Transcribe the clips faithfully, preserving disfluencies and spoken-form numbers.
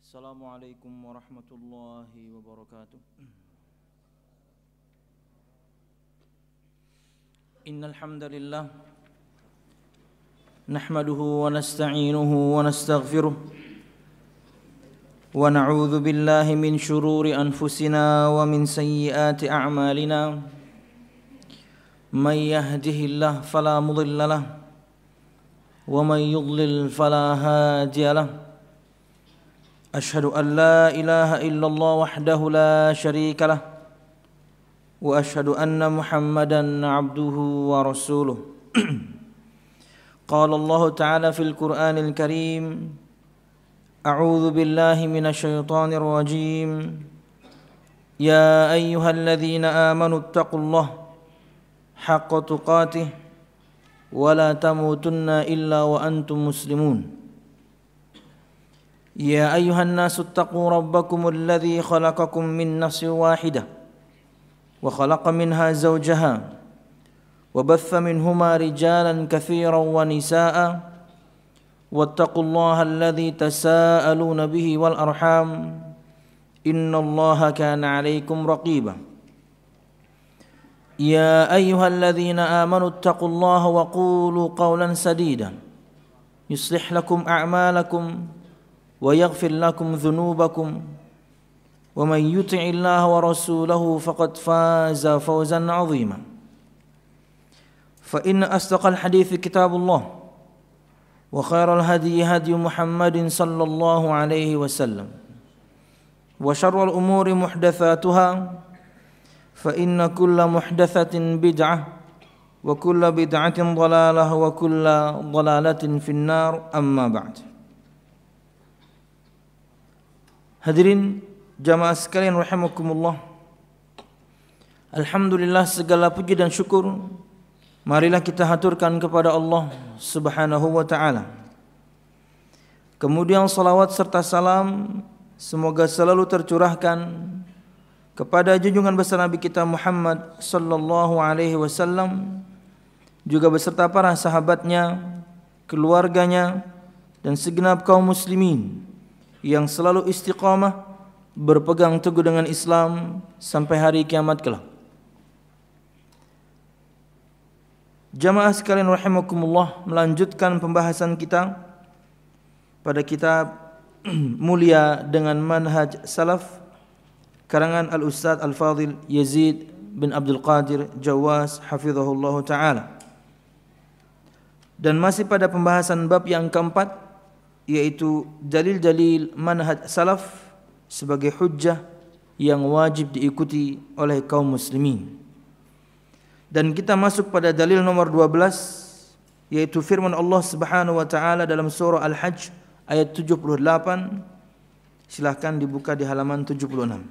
Assalamualaikum warahmatullahi wabarakatuh. Innal hamdalillah nahmaduhu wa nasta'inuhu wa nastaghfiruh wa na'udzu billahi min shururi anfusina wa min sayyiati a'malina. May yahdihillahu fala mudilla lahu wa may yudlil fala hadiya lahu. أشهد أن لا إله إلا الله وحده لا شريك له وأشهد أن محمدا عبده ورسوله. قال الله تعالى في القرآن الكريم: أعوذ بالله من الشيطان الرجيم. يا أيها الذين آمنوا اتقوا الله حق تقاته ولا تموتن إلا وأنتم مسلمون. يا أيها الناس اتقوا ربكم الذي خلقكم من نفس واحدة وخلق منها زوجها وبث منهما رجالا كثيرا ونساء واتقوا الله الذي تساءلون به والأرحام إن الله كان عليكم رقيبا. يا أيها الذين آمنوا اتقوا الله وقولوا قولا سديدا يصلح لكم أعمالكم ويغفر لكم ذنوبكم ومن يطع الله ورسوله فقد فاز فوزا عظيما. فإن أصدق الحديث كتاب الله وخير الهدي هدي محمد صلى الله عليه وسلم وشر الأمور محدثاتها فإن كل محدثة بدعة وكل بدعة ضلالة وكل ضلالة في النار. أما بعد. Hadirin jamaah sekalian rahimakumullah. Alhamdulillah, segala puji dan syukur marilah kita haturkan kepada Allah Subhanahu wa taala. Kemudian salawat serta salam semoga selalu tercurahkan kepada junjungan besar Nabi kita Muhammad sallallahu alaihi wasallam, juga beserta para sahabatnya, keluarganya dan segenap kaum muslimin yang selalu istiqamah berpegang teguh dengan Islam sampai hari kiamat kelak. Jamaah sekalian rahimakumullah, melanjutkan pembahasan kita pada kitab mulia dengan manhaj salaf karangan Al-Ustadz Al-Fadhil Yazid bin Abdul Qadir Jawas hafizahullah ta'ala, dan masih pada pembahasan bab yang keempat, yaitu dalil-dalil manhaj salaf sebagai hujjah yang wajib diikuti oleh kaum muslimin. Dan kita masuk pada dalil nomor dua belas, yaitu firman Allah Subhanahu wa taala dalam surah Al-Hajj ayat tujuh puluh delapan. Silahkan dibuka di halaman tujuh puluh enam.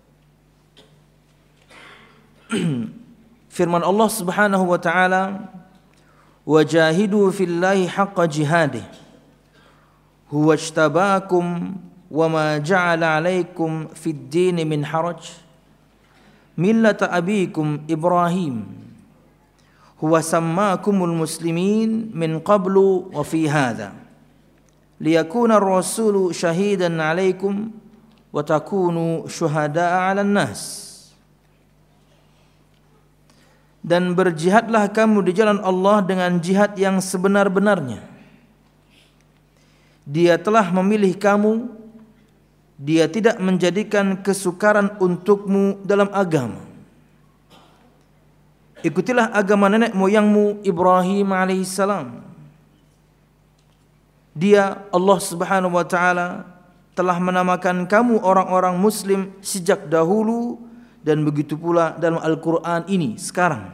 Firman Allah Subhanahu wa taala, "Wajahidu fillahi haqqa jihadih huwa ijtabakum wa ma ja'ala 'alaikum fid din min haraj millata abikum Ibrahim huwa sammakumul muslimin min qablu wa fi hadha liyakuna ar-rasulu shahidan 'alaikum wa takunu syuhada'a 'alan nas." Dan berjihadlah kamu di jalan Allah dengan jihad yang sebenar-benarnya. Dia telah memilih kamu, dia tidak menjadikan kesukaran untukmu dalam agama. Ikutilah agama nenek moyangmu Ibrahim alaihissalam. Dia, Allah Subhanahu wa taala, telah menamakan kamu orang-orang muslim sejak dahulu, dan begitu pula dalam Al-Quran ini sekarang,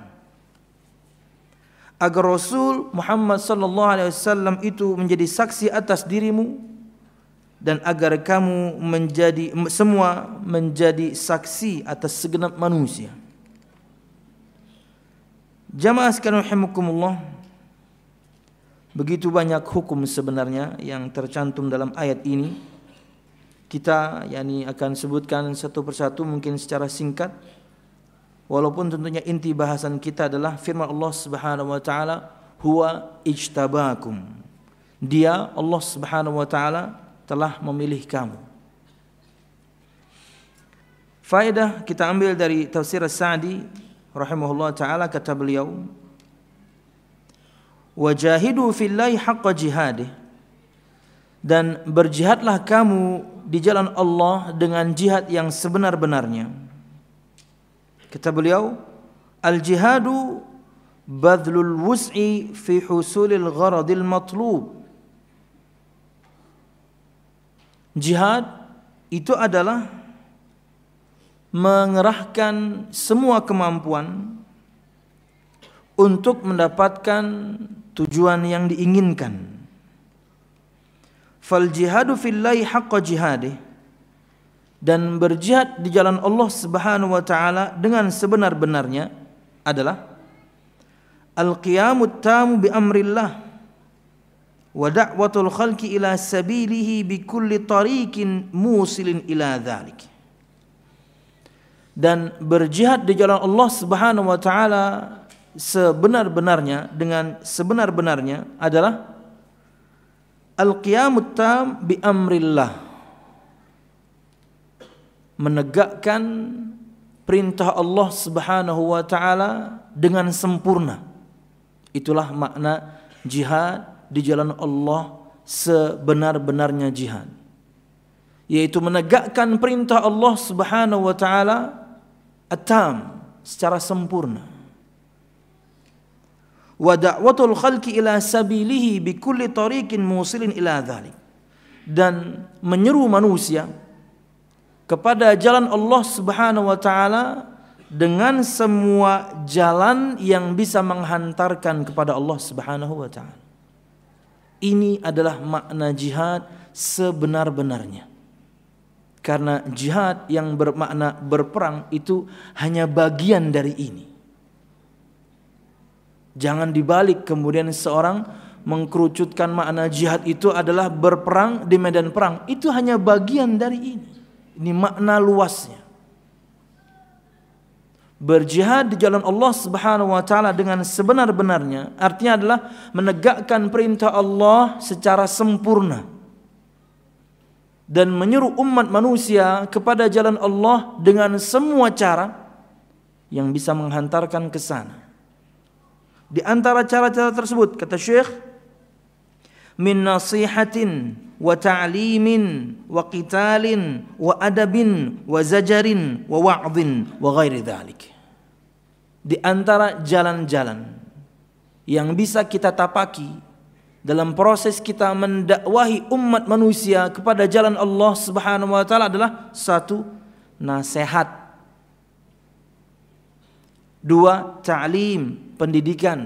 agar Rasul Muhammad sallallahu alaihi wasallam itu menjadi saksi atas dirimu, dan agar kamu menjadi semua menjadi saksi atas segenap manusia. Jamaah sekalian rahimakumullah, begitu banyak hukum sebenarnya yang tercantum dalam ayat ini. Kita yakni akan sebutkan satu persatu mungkin secara singkat, walaupun tentunya inti bahasan kita adalah firman Allah Subhanahu wa taala, huwa ijtabakum. Dia, Allah Subhanahu wa taala, telah memilih kamu. Faedah kita ambil dari tafsir As-Sa'di rahimahullah ta'ala, kata beliau, wajahidu fillahi haqqa jihadih, dan berjihadlah kamu di jalan Allah dengan jihad yang sebenar-benarnya. Kata beliau, al-jihadu badlul wus'i fi husulil gharadil matlub. Jihad itu adalah mengerahkan semua kemampuan untuk mendapatkan tujuan yang diinginkan. Fal jihadu fillahi haqqa jihadih, dan berjihad di jalan Allah Subhanahu wa taala dengan sebenar-benarnya adalah al-qiyamut tamu bi amrillah wa da'watul khalqi ila sabilihi bi kulli tariqin musilin ila dzalik. Dan berjihad di jalan Allah Subhanahu wa taala sebenar-benarnya, dengan sebenar-benarnya adalah al-qiyamut tam bi amrillah, menegakkan perintah Allah Subhanahu wa taala dengan sempurna. Itulah makna jihad di jalan Allah sebenar-benarnya jihad, yaitu menegakkan perintah Allah Subhanahu wa taala at-tam, secara sempurna. Wa da'watul khalqi ila sabilihi bi kulli tariqin musilin ila dzalik, dan menyeru manusia kepada jalan Allah Subhanahu wa taala dengan semua jalan yang bisa menghantarkan kepada Allah Subhanahu wa taala. Ini adalah makna jihad sebenar-benarnya. Karena jihad yang bermakna berperang itu hanya bagian dari ini. Jangan dibalik kemudian seorang mengkerucutkan makna jihad itu adalah berperang di medan perang. Itu hanya bagian dari ini. Ini makna luasnya. Berjihad di jalan Allah Subhanahu wa taala dengan sebenar-benarnya artinya adalah menegakkan perintah Allah secara sempurna dan menyeru umat manusia kepada jalan Allah dengan semua cara yang bisa menghantarkan ke sana. Di antara cara-cara tersebut, kata Syekh, min nasihatin wa ta'limin wa qitalin wa adabin wa zajarin wa wa'dhin wa ghairi dzalik. Di antara jalan-jalan yang bisa kita tapaki dalam proses kita mendakwahi umat manusia kepada jalan Allah Subhanahu wa taala adalah satu, nasihat. Dua, ta'lim, pendidikan.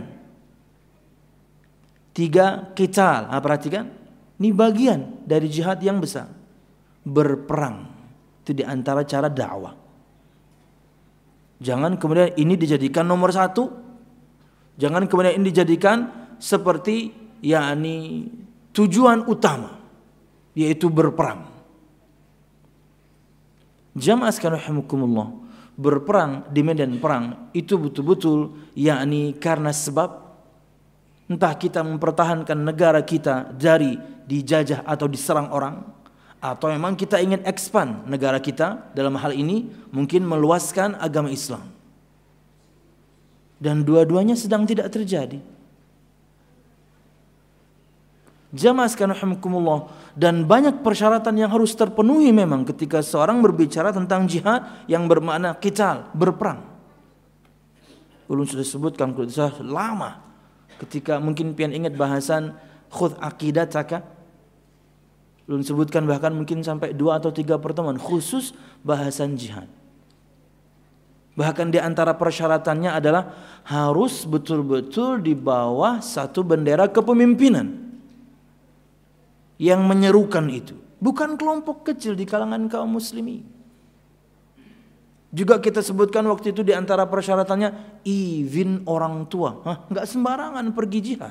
Tiga, qital. Nah, perhatikan, ini bagian dari jihad yang besar. Berperang. Itu di antara cara dakwah. Jangan kemudian ini dijadikan nomor satu. Jangan kemudian ini dijadikan seperti yakni tujuan utama, yaitu berperang. Jamaah sekalian rahimakumullah, berperang di medan perang itu betul-betul yakni karena sebab entah kita mempertahankan negara kita dari dijajah atau diserang orang, atau memang kita ingin expand negara kita, dalam hal ini mungkin meluaskan agama Islam. Dan dua-duanya sedang tidak terjadi. Jamaah sekalian rahimakumullah, dan banyak persyaratan yang harus terpenuhi memang ketika seorang berbicara tentang jihad yang bermakna qital, berperang. Ulun sudah sebutkan sudah lama ketika mungkin pian ingat bahasan khudh aqidataka. Ulun sebutkan bahkan mungkin sampai dua atau tiga pertemuan khusus bahasan jihad. Bahkan di antara persyaratannya adalah harus betul-betul di bawah satu bendera kepemimpinan yang menyerukan itu, bukan kelompok kecil di kalangan kaum muslimin. Juga kita sebutkan waktu itu di antara persyaratannya izin orang tua. Hah, enggak sembarangan pergi jihad.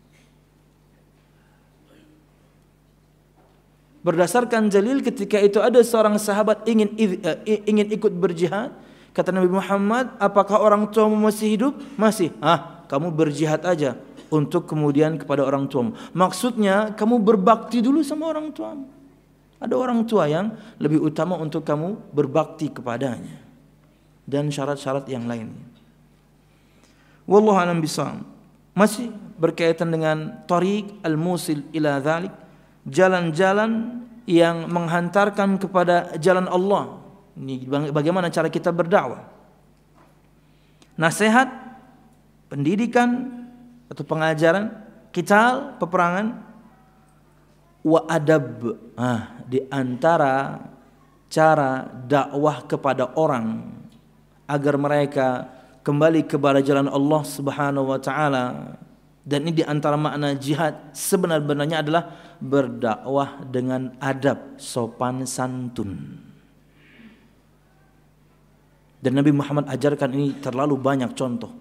Berdasarkan dalil ketika itu ada seorang sahabat ingin ingin ikut berjihad, kata Nabi Muhammad, apakah orang tuamu masih hidup? Masih. Ah, kamu berjihad aja untuk kemudian kepada orang tuamu. Maksudnya kamu berbakti dulu sama orang tuamu. Ada orang tua yang lebih utama untuk kamu berbakti kepadanya dan syarat-syarat yang lainnya. Wallahu a'lam bishawab. Masih berkaitan dengan tariq al-musil ila dzalik, jalan-jalan yang menghantarkan kepada jalan Allah. Ini bagaimana cara kita berdakwah. Nasihat, pendidikan atau pengajaran, qital, peperangan, wa adab. Ah, di antara cara dakwah kepada orang agar mereka kembali kepada jalan Allah Subhanahu wa taala, dan ini di antara makna jihad sebenar-benarnya adalah berdakwah dengan adab, sopan santun. Dan Nabi Muhammad ajarkan ini terlalu banyak contoh.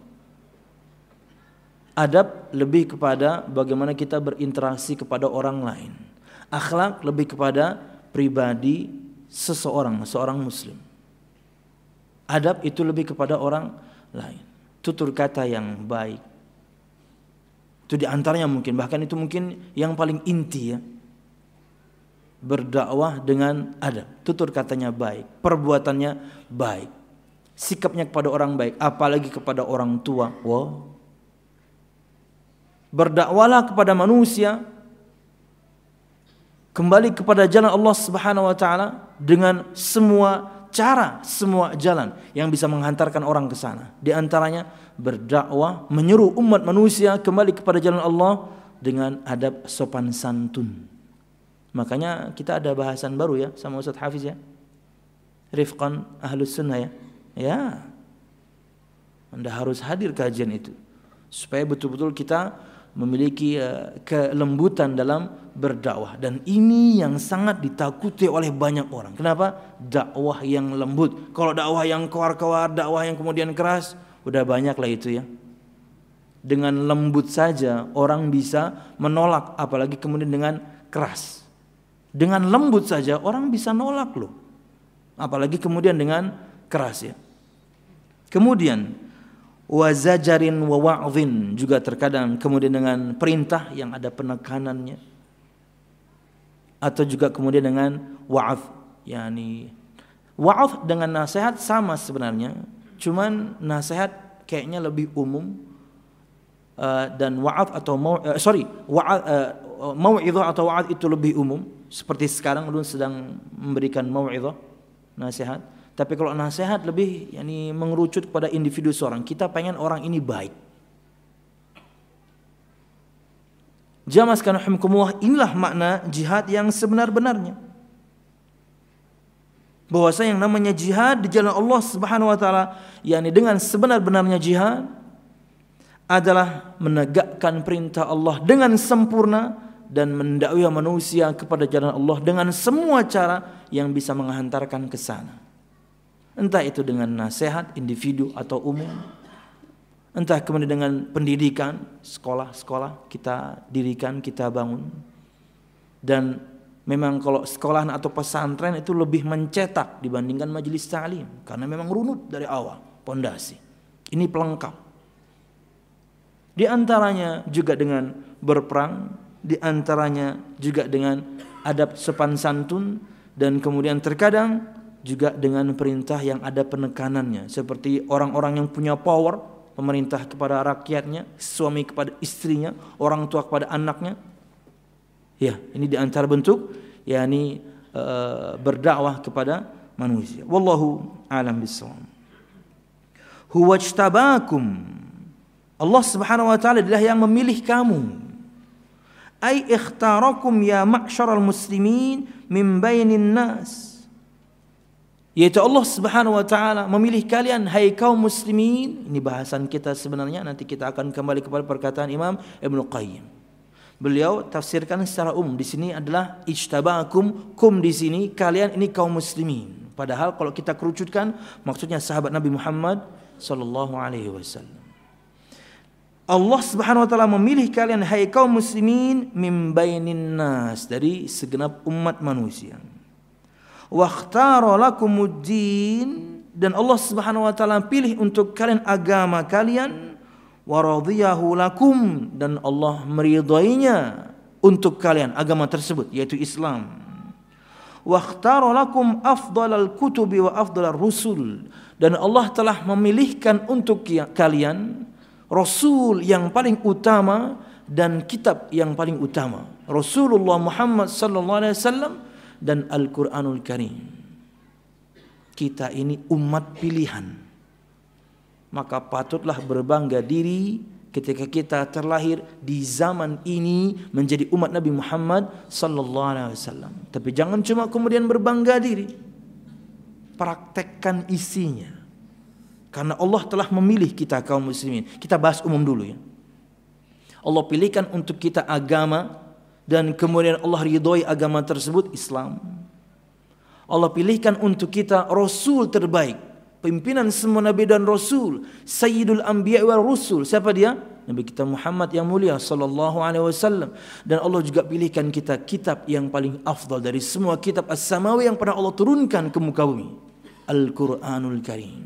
Adab lebih kepada bagaimana kita berinteraksi kepada orang lain. Akhlak lebih kepada pribadi seseorang, seorang muslim. Adab itu lebih kepada orang lain. Tutur kata yang baik. Itu diantaranya mungkin, bahkan itu mungkin yang paling inti ya. Berdakwah dengan adab. Tutur katanya baik, perbuatannya baik. Sikapnya kepada orang baik, apalagi kepada orang tua. Wow. Berdakwalah kepada manusia kembali kepada jalan Allah Subhanahu wa taala dengan semua cara, semua jalan yang bisa menghantarkan orang ke sana. Di antaranya berdakwah, menyeru umat manusia kembali kepada jalan Allah dengan adab sopan santun. Makanya kita ada bahasan baru ya sama Ustaz Hafiz ya. Rifqan Ahlus Sunnah ya. Ya. Anda harus hadir kajian itu supaya betul-betul kita memiliki uh, kelembutan dalam berdakwah, dan ini yang sangat ditakuti oleh banyak orang. Kenapa? Dakwah yang lembut. Kalau dakwah yang kewar-kewar, dakwah yang kemudian keras, udah banyak lah itu ya. Dengan lembut saja orang bisa menolak, apalagi kemudian dengan keras. Dengan lembut saja orang bisa nolak loh, apalagi kemudian dengan keras ya. Kemudian wa zajarin wa wa'dhin, juga terkadang kemudian dengan perintah yang ada penekanannya, atau juga kemudian dengan wa'adh, yakni wa'adh dengan nasihat sama sebenarnya, cuman nasihat kayaknya lebih umum, uh, dan wa'adh atau mau uh, sorry wa'adh uh, mau'izah atau wa'adh itu lebih umum, seperti sekarang ulun sedang memberikan mau'izah, nasihat. Tapi kalau nasihat lebih yakni mengerucut kepada individu seorang. Kita pengen orang ini baik. Jamaah sekalian rahimakumullah, inilah makna jihad yang sebenar-benarnya. Bahwasanya yang namanya jihad di jalan Allah Subhanahu wa taala, yakni dengan sebenar-benarnya jihad adalah menegakkan perintah Allah dengan sempurna dan mendakwai manusia kepada jalan Allah dengan semua cara yang bisa menghantarkan ke sana. Entah itu dengan nasihat individu atau umum, entah kemudian dengan pendidikan, sekolah-sekolah kita dirikan, kita bangun. Dan memang kalau sekolah atau pesantren itu lebih mencetak dibandingkan majelis ta'lim, karena memang runut dari awal, pondasi. Ini pelengkap. Di antaranya juga dengan berperang, di antaranya juga dengan adab sopan santun, dan kemudian terkadang juga dengan perintah yang ada penekanannya, seperti orang-orang yang punya power, pemerintah kepada rakyatnya, suami kepada istrinya, orang tua kepada anaknya. Ya, ini di antara bentuk yakni uh, berdakwah kepada manusia. Wallahu a'lam bishawab. Huwa ijtabakum. Allah Subhanahu wa taala adalah yang memilih kamu. Ai ikhtarakum ya ma'syaral muslimin min bainin nas. Yaitu Allah Subhanahu wa taala memilih kalian hai kaum muslimin. Ini bahasan kita sebenarnya, nanti kita akan kembali kepada perkataan Imam Ibnu Qayyim. Beliau tafsirkan secara umum. Di sini adalah ijtabakum, kum di sini kalian ini kaum muslimin. Padahal kalau kita kerucutkan maksudnya sahabat Nabi Muhammad sallallahu alaihi wasallam. Allah Subhanahu wa taala memilih kalian hai kaum muslimin min bainin nas, dari segenap umat manusia. Wa ikhtara lakumuddin, dan Allah Subhanahu wa taala pilih untuk kalian agama kalian, wa radiyahu lakum, dan Allah meridainya untuk kalian agama tersebut yaitu Islam. wakhtara lakum afdalal kutubi wa afdalar rusul, dan Allah telah memilihkan untuk kalian rasul yang paling utama dan kitab yang paling utama, Rasulullah Muhammad sallallahu alaihi wasallam dan Al-Qur'anul Karim. Kita ini umat pilihan, maka patutlah berbangga diri ketika kita terlahir di zaman ini menjadi umat Nabi Muhammad sallallahu alaihi wasallam. Tapi jangan cuma kemudian berbangga diri, praktekkan isinya. Karena Allah telah memilih kita kaum muslimin. Kita bahas umum dulu ya. Allah pilihkan untuk kita agama, dan kemudian Allah ridhoi agama tersebut, Islam. Allah pilihkan untuk kita rasul terbaik, pimpinan semua nabi dan rasul, sayyidul anbiya wal rusul. Siapa dia? Nabi kita Muhammad yang mulia sallallahu alaihi wasallam. Dan Allah juga pilihkan kita kitab yang paling afdal dari semua kitab as-samawi yang pernah Allah turunkan ke muka bumi, Al-Qur'anul Karim.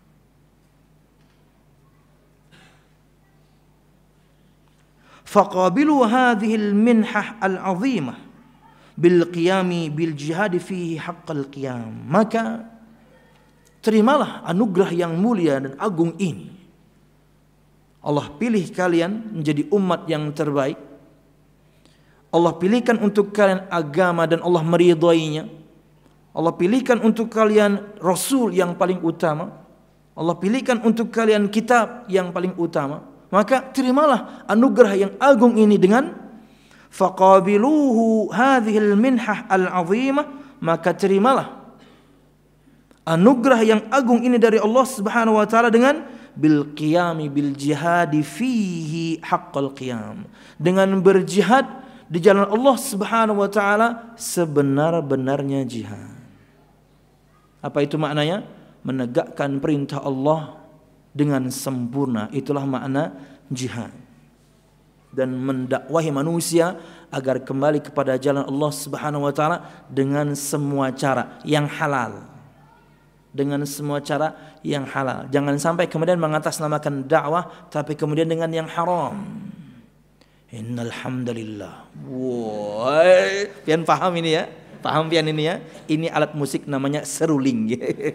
Faqabilu hadhihi al-minhah al-'azimah bil qiyami bil jihad fihi haqqal qiyam. Maka terimalah anugerah yang mulia dan agung ini. Allah pilih kalian menjadi umat yang terbaik. Allah pilihkan untuk kalian agama dan Allah meridhoinya. Allah pilihkan untuk kalian rasul yang paling utama. Allah pilihkan untuk kalian kitab yang paling utama. Maka terimalah anugerah yang agung ini dengan faqabiluhu hadhil minhah al-'azimah, maka terimalah anugerah yang agung ini dari Allah Subhanahu wa taala dengan bil qiyami bil jihadi fihi haqqal qiyam, dengan berjihad di jalan Allah Subhanahu wa taala sebenar-benarnya jihad. Apa itu maknanya? Menegakkan perintah Allah dengan sempurna, itulah makna jihad. Dan mendakwahi manusia agar kembali kepada jalan Allah Subhanahu wa taala dengan semua cara yang halal. Dengan semua cara yang halal. Jangan sampai kemudian mengatasnamakan dakwah tapi kemudian dengan yang haram. Innal hamdalillah. Woi, pian paham ini ya? Paham pian ini ya? Ini alat musik namanya seruling.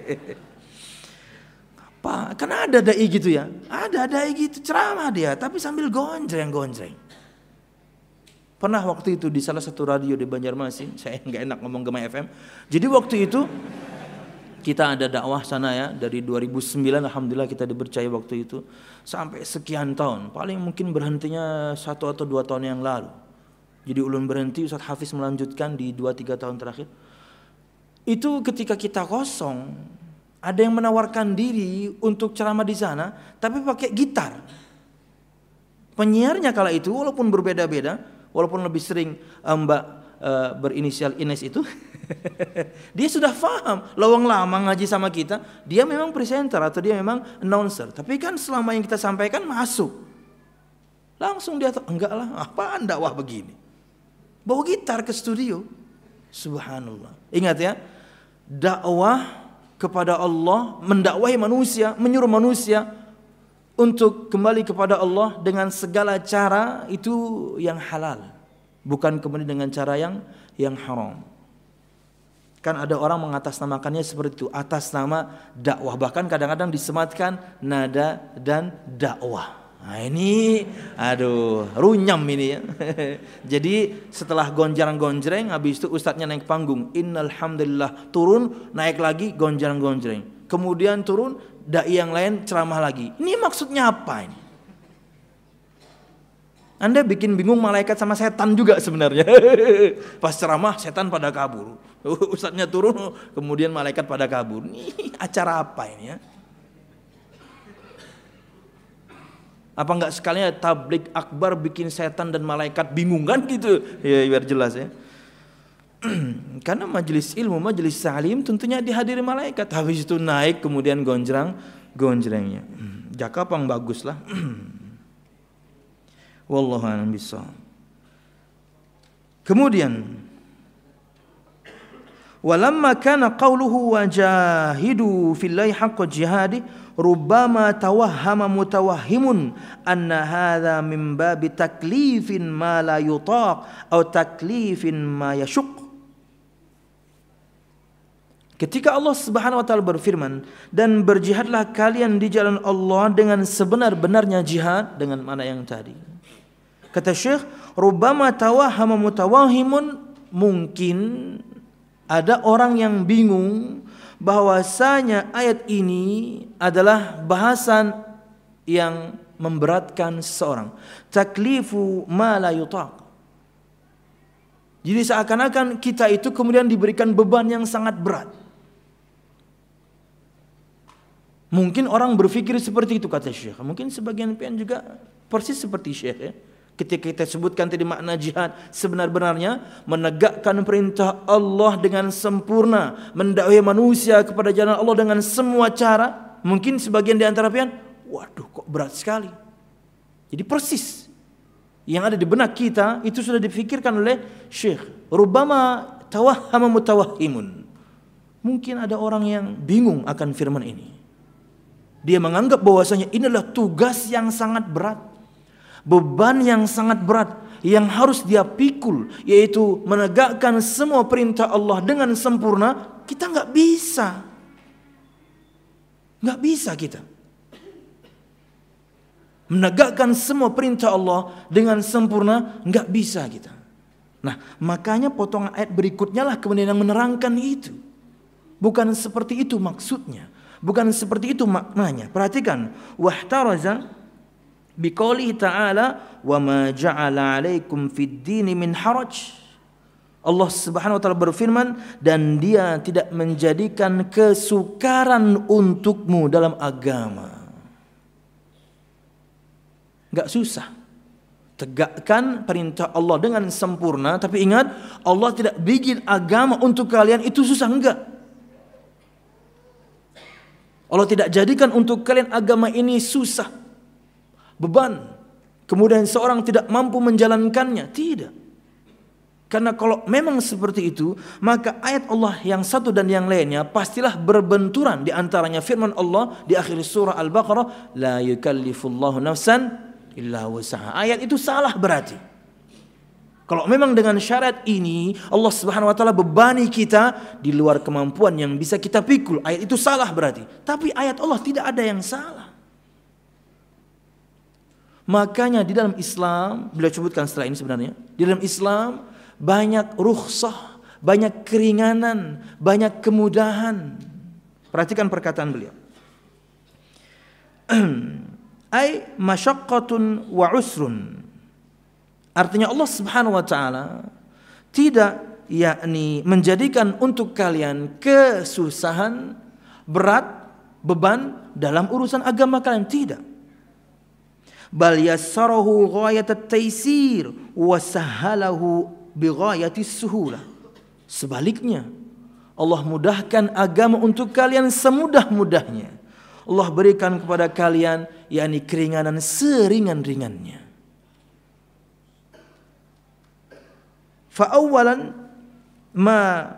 Pak, kan ada dai gitu ya? Ada dai gitu, ceramah dia tapi sambil gonjreng-gonjreng. Pernah waktu itu di salah satu radio di Banjarmasin, saya enggak enak ngomong Gema F M. Jadi waktu itu kita ada dakwah sana ya, dari dua ribu sembilan alhamdulillah kita dipercaya waktu itu sampai sekian tahun. Paling mungkin berhentinya satu atau dua tahun yang lalu. Jadi ulun berhenti, Ustaz Hafiz melanjutkan di dua tiga tahun terakhir. Itu ketika kita kosong, ada yang menawarkan diri untuk ceramah di sana, tapi pakai gitar. Penyiarnya kala itu walaupun berbeda-beda, walaupun lebih sering uh, Mbak uh, berinisial Ines itu, dia sudah paham. Lawang lama ngaji sama kita, dia memang presenter atau dia memang announcer. Tapi kan selama yang kita sampaikan masuk. Langsung dia, enggak lah, apaan dakwah begini? Bawa gitar ke studio. Subhanallah. Ingat ya, dakwah kepada Allah, mendakwahi manusia, menyuruh manusia untuk kembali kepada Allah dengan segala cara itu yang halal, bukan kemudian dengan cara yang yang haram. Kan ada orang mengatasnamakannya seperti itu, atas nama dakwah, bahkan kadang-kadang disematkan nada dan dakwah. Nah ini, aduh, runyam ini ya. Jadi setelah gonjreng-gonjreng, habis itu ustadznya naik panggung, innal hamdalillah, turun, naik lagi gonjreng-gonjreng. Kemudian turun, dai yang lain ceramah lagi. Ini maksudnya apa ini? Anda bikin bingung malaikat sama setan juga sebenarnya. Pas ceramah setan pada kabur. Ustadznya turun, kemudian malaikat pada kabur. Ini acara apa ini ya? Apa enggak sekalinya tablik akbar bikin setan dan malaikat bingung kan gitu? Ya biar jelas ya. Karena majelis ilmu, majelis salim tentunya dihadiri malaikat. Habis itu naik kemudian gonjrang gonjrengnya. Jaka pang bagus lah. Wallahu a'lam bishawab. Kemudian walamma kana qawluhu wajahidu fillahi haqqa jihadi rubbama tawahhama mutawahhimun anna hadha min babi taklifin ma la yutaq atau taklifin ma yashuq. Ketika Allah Subhanahu wa taala berfirman, dan berjihadlah kalian di jalan Allah dengan sebenar-benarnya jihad, dengan mana yang tadi. Kata Syekh, rubbama tawahhama mutawahimun, mungkin ada orang yang bingung bahwasanya ayat ini adalah bahasan yang memberatkan seseorang. Taklifu ma la yutaq. Jadi seakan-akan kita itu kemudian diberikan beban yang sangat berat. Mungkin orang berpikir seperti itu, kata Syekh. Mungkin sebagian pihak juga persis seperti Syekh ya. Ketika kita sebutkan tadi makna jihad sebenar-benarnya, menegakkan perintah Allah dengan sempurna, mendakwai manusia kepada jalan Allah dengan semua cara. Mungkin sebagian di antara pihak, waduh kok berat sekali. Jadi persis yang ada di benak kita itu sudah dipikirkan oleh Syekh. Rubbama tawahhama mutawahhimun. Mungkin ada orang yang bingung akan firman ini. Dia menganggap bahwasanya ini adalah tugas yang sangat berat, beban yang sangat berat yang harus dia pikul, yaitu menegakkan semua perintah Allah dengan sempurna. Kita nggak bisa, nggak bisa kita menegakkan semua perintah Allah dengan sempurna, nggak bisa kita. Nah, makanya potongan ayat berikutnya lah kemudian yang menerangkan itu. Bukan seperti itu maksudnya. Bukan seperti itu maknanya. Perhatikan, wahtaraza biqaulihi ta'ala wa ma ja'ala 'alaikum fid dini min haraj. Allah Subhanahu wa taala berfirman, dan Dia tidak menjadikan kesukaran untukmu dalam agama. Enggak susah. Tegakkan perintah Allah dengan sempurna, tapi ingat, Allah tidak bikin agama untuk kalian itu susah, enggak. Allah tidak jadikan untuk kalian agama ini susah, beban, kemudian seorang tidak mampu menjalankannya. Tidak. Karena kalau memang seperti itu, maka ayat Allah yang satu dan yang lainnya pastilah berbenturan. Di antaranya firman Allah di akhir surah Al-Baqarah, la yukallifullahu nafsan illa wusaha. Ayat itu salah berarti. Kalau memang dengan syariat ini Allah Subhanahu wa taala bebani kita di luar kemampuan yang bisa kita pikul, ayat itu salah berarti. Tapi ayat Allah tidak ada yang salah. Makanya di dalam Islam, beliau sebutkan setelah ini sebenarnya, di dalam Islam banyak rukhsah, banyak keringanan, banyak kemudahan. Perhatikan perkataan beliau. Ai masyaqqatun wa usrun. Artinya Allah Subhanahu wa taala tidak yakni menjadikan untuk kalian kesusahan, berat, beban dalam urusan agama kalian, tidak. Bal yassarahu ghayat at-taysir wa sahhalahu bi ghayati as-suhulah. Sebaliknya, Allah mudahkan agama untuk kalian semudah-mudahnya. Allah berikan kepada kalian yakni keringanan seringan-ringannya. Fa'awalan ma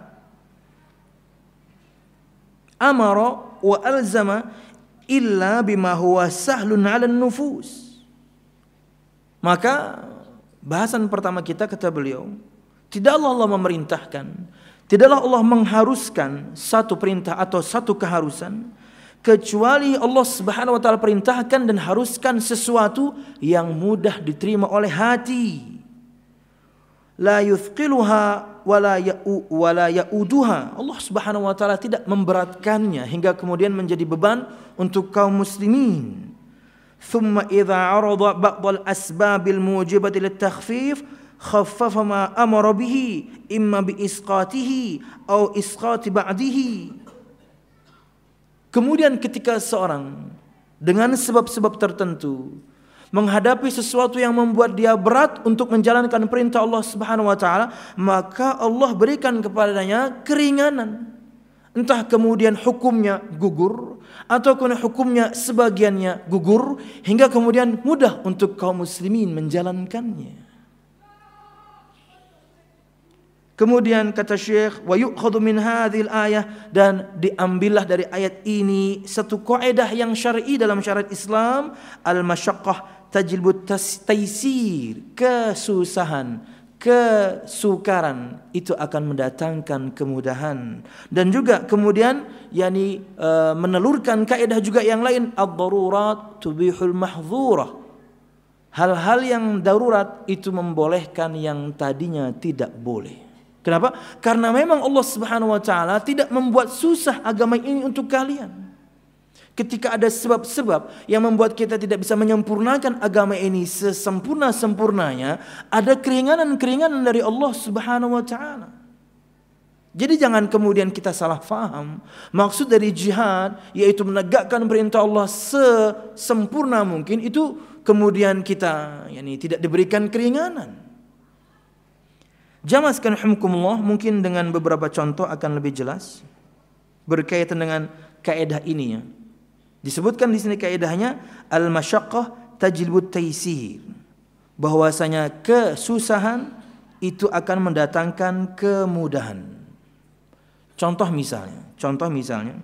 amara wa alzama illa bima huwa sahlun 'ala nufus. Maka bahasan pertama kita, kata beliau, tidaklah Allah memerintahkan, tidaklah Allah mengharuskan satu perintah atau satu keharusan kecuali Allah Subhanahu wa taala perintahkan dan haruskan sesuatu yang mudah diterima oleh hati. La yuthqiluha wala ya'u wala ya'uduha. Allah Subhanahu wa taala tidak memberatkannya hingga kemudian menjadi beban untuk kaum muslimin. Thumma idza 'arada ba'd al-asbab al-mujibah lit-takhfif khaffafa ma amara bihi imma bi isqatihi aw isqati ba'dihi. Kemudian ketika seorang dengan sebab-sebab tertentu menghadapi sesuatu yang membuat dia berat untuk menjalankan perintah Allah Subhanahu wa taala, maka Allah berikan kepadanya keringanan. Entah kemudian hukumnya gugur atau kemudian hukumnya sebagiannya gugur hingga kemudian mudah untuk kaum muslimin menjalankannya. Kemudian kata Syekh, wa yu'khadhu min hadhil ayah, dan diambillah dari ayat ini satu kaidah yang syar'i dalam syariat Islam, al-masyaqqah tajlibut taysir, kesusahan kesukaran itu akan mendatangkan kemudahan. Dan juga kemudian yakni e, menelurkan kaidah juga yang lain, ad-darurat tubihul mahdzurah. Hal-hal yang darurat itu membolehkan yang tadinya tidak boleh. Kenapa? Karena memang Allah Subhanahu wa taala tidak membuat susah agama ini untuk kalian. Ketika ada sebab-sebab yang membuat kita tidak bisa menyempurnakan agama ini sesempurna-sempurnanya, ada keringanan-keringanan dari Allah Subhanahu wa taala. Jadi jangan kemudian kita salah faham. Maksud dari jihad yaitu menegakkan perintah Allah sesempurna mungkin, itu kemudian kita yakni tidak diberikan keringanan. Jamaah sekalian rahimakumullah, mungkin dengan beberapa contoh akan lebih jelas berkaitan dengan kaidah ini ya. Disebutkan di sini kaidahnya al-masyaqqah tajlibut taysir, bahwasanya kesusahan itu akan mendatangkan kemudahan. Contoh misalnya, contoh misalnya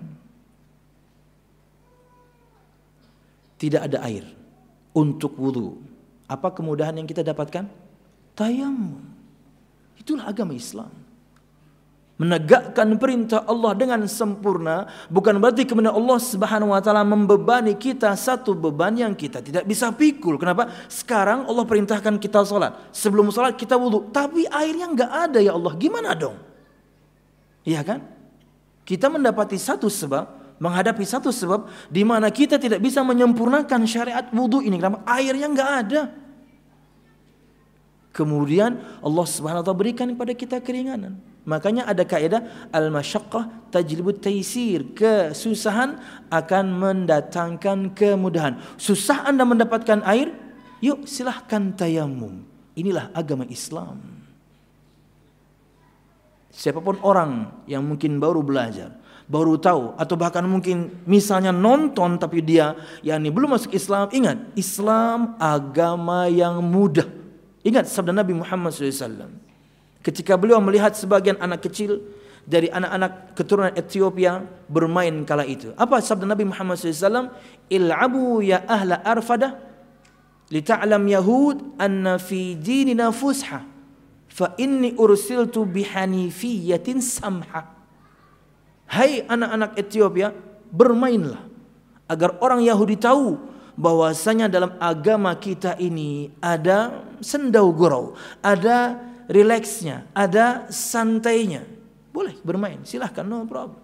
tidak ada air untuk wudu. Apa kemudahan yang kita dapatkan? Tayammum. Itulah agama Islam. Menegakkan perintah Allah dengan sempurna bukan berarti kemudian Allah Subhanahu wa taala membebani kita satu beban yang kita tidak bisa pikul. Kenapa? Sekarang Allah perintahkan kita salat. Sebelum salat kita wudu, tapi airnya enggak ada ya Allah. Gimana dong? Iya kan? Kita mendapati satu sebab, menghadapi satu sebab di mana kita tidak bisa menyempurnakan syariat wudu ini. Kenapa? Airnya enggak ada. Kemudian Allah Subhanahu wa taala berikan kepada kita keringanan. Makanya ada kaidah al-masyaqqah tajlibut taysir, kesusahan akan mendatangkan kemudahan. Susah Anda mendapatkan air? Yuk silahkan tayammum. Inilah agama Islam. Siapapun orang yang mungkin baru belajar, baru tahu, atau bahkan mungkin misalnya nonton tapi dia yakni belum masuk Islam, ingat, Islam agama yang mudah. Ingat sabda Nabi Muhammad shallallahu alaihi wasallam ketika beliau melihat sebagian anak kecil dari anak-anak keturunan Ethiopia bermain kala itu. Apa sabda Nabi Muhammad shallallahu alaihi wasallam? Il'abu ya ahla arfada lita'lam yahud anna fi dinina fusha fa inni ursiltu bihanifiyatin samha. Hai anak-anak Ethiopia, bermainlah agar orang Yahudi tahu bahwasanya dalam agama kita ini ada sendau gurau, ada rileksnya, ada santainya. Boleh bermain, silahkan, no problem.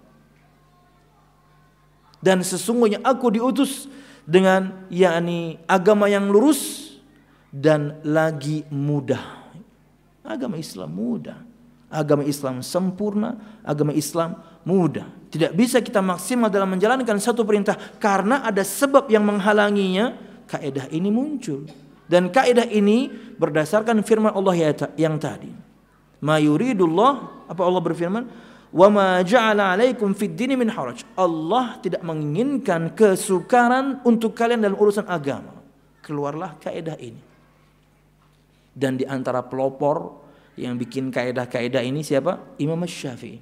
Dan sesungguhnya aku diutus dengan yakni agama yang lurus dan lagi mudah. Agama Islam mudah, agama Islam sempurna, agama Islam mudah. Tidak bisa kita maksimal dalam menjalankan satu perintah karena ada sebab yang menghalanginya. Kaidah ini muncul. Dan kaidah ini berdasarkan firman Allah yang tadi. Ma yuridullah, apa Allah berfirman? Wa ma ja'ala 'alaikum fid dini min haraj. Allah tidak menginginkan kesukaran untuk kalian dalam urusan agama. Keluarlah kaidah ini. Dan di antara pelopor yang bikin kaidah-kaidah ini siapa? Imam Syafi'i.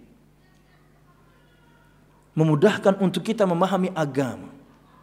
Memudahkan untuk kita memahami agama.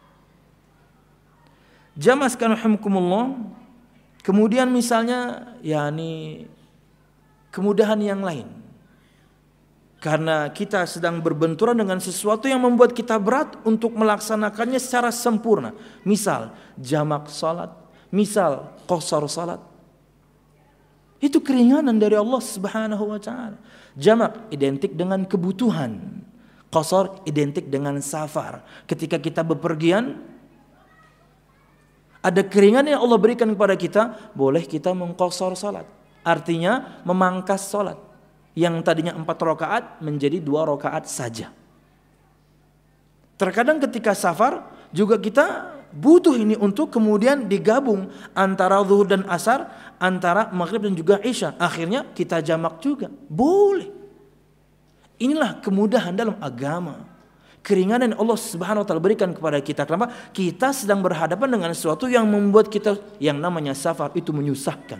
Jamaah sekalian rahimakumullah, kemudian misalnya yakni kemudahan yang lain. Karena kita sedang berbenturan dengan sesuatu yang membuat kita berat untuk melaksanakannya secara sempurna. Misal jamak salat, misal qasar salat. Itu keringanan dari Allah Subhanahu wa taala. Jamak identik dengan kebutuhan. Qasar identik dengan safar. Ketika kita bepergian, ada keringanan yang Allah berikan kepada kita, boleh kita mengqasar salat. Artinya memangkas salat yang tadinya empat rakaat menjadi dua rakaat saja. Terkadang ketika safar juga kita butuh ini untuk kemudian digabung antara zuhur dan asar, antara maghrib dan juga isya. Akhirnya kita jamak juga. Boleh. Inilah kemudahan dalam agama. Keringanan yang Allah Subhanahu wa taala berikan kepada kita. Kenapa? Kita sedang berhadapan dengan sesuatu yang membuat kita yang namanya safar itu menyusahkan.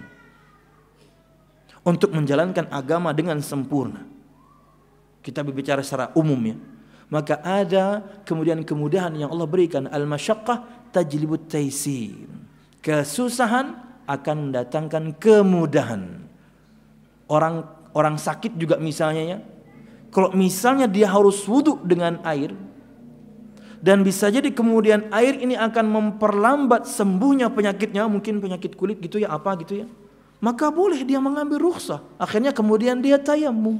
Untuk menjalankan agama dengan sempurna. Kita berbicara secara umum ya. Maka ada kemudian kemudahan yang Allah berikan. Al-masyaqqah tajlibut taysir. Kesusahan akan mendatangkan kemudahan. Orang orang sakit juga misalnya ya. Kalau misalnya dia harus wudu dengan air, dan bisa jadi kemudian air ini akan memperlambat sembuhnya penyakitnya, mungkin penyakit kulit gitu ya, apa gitu ya, maka boleh dia mengambil rukhsah. Akhirnya kemudian dia tayamum.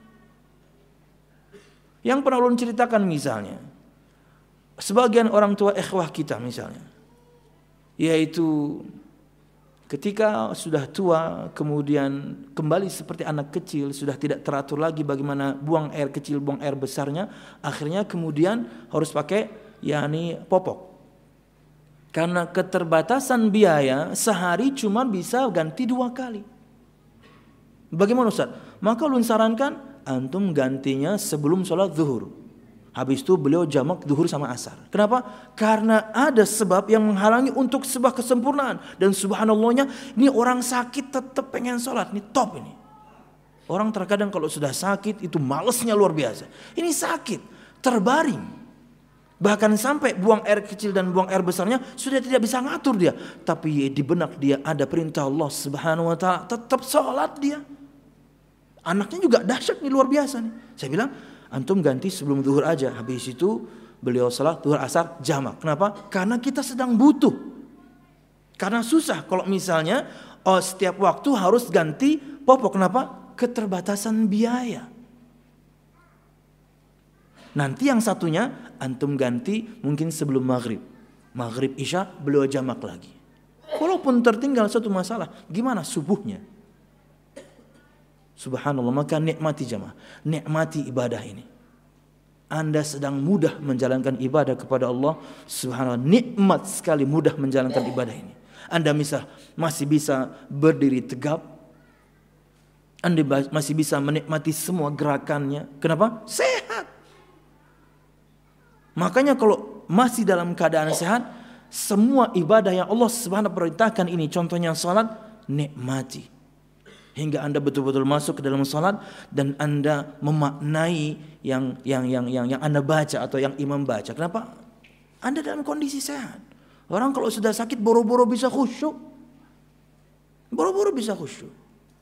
Yang pernah ulun ceritakan misalnya, sebagian orang tua ikhwah kita misalnya, yaitu ketika sudah tua kemudian kembali seperti anak kecil, sudah tidak teratur lagi bagaimana buang air kecil, buang air besarnya, akhirnya kemudian harus pakai yakni popok. Karena keterbatasan biaya, sehari cuma bisa ganti dua kali. Bagaimana Ustaz? Maka ulun sarankan antum gantinya sebelum sholat zuhur. Habis itu beliau jamak zuhur sama asar. Kenapa? Karena ada sebab yang menghalangi untuk sebuah kesempurnaan. Dan subhanallahnya, ini orang sakit tetap pengen sholat. Ini top ini. Orang terkadang kalau sudah sakit itu malesnya luar biasa. Ini sakit, terbaring. Bahkan sampai buang air kecil dan buang air besarnya sudah tidak bisa ngatur dia. Tapi di benak dia ada perintah Allah subhanahu wa ta'ala, tetap sholat dia. Anaknya juga dahsyat nih, luar biasa nih. Saya bilang, antum ganti sebelum zuhur aja. Habis itu beliau salat zuhur asar jamak. Kenapa? Karena kita sedang butuh. Karena susah kalau misalnya oh, setiap waktu harus ganti popok. Kenapa? Keterbatasan biaya. Nanti yang satunya antum ganti mungkin sebelum maghrib. Maghrib isya beliau jamak lagi. Walaupun tertinggal satu masalah, gimana subuhnya? Subhanallah, maka nikmati jamaah, nikmati ibadah ini. Anda sedang mudah menjalankan ibadah kepada Allah subhanallah, nikmat sekali mudah menjalankan ibadah ini. Anda bisa, masih bisa berdiri tegap, Anda masih bisa menikmati semua gerakannya. Kenapa? Sehat. Makanya kalau masih dalam keadaan sehat, semua ibadah yang Allah subhanahu perintahkan ini, contohnya salat, nikmati. Hingga Anda betul-betul masuk ke dalam salat dan Anda memaknai yang yang yang yang yang Anda baca atau yang imam baca. Kenapa? Anda dalam kondisi sehat. Orang kalau sudah sakit boro-boro bisa khusyuk. Boro-boro bisa khusyuk.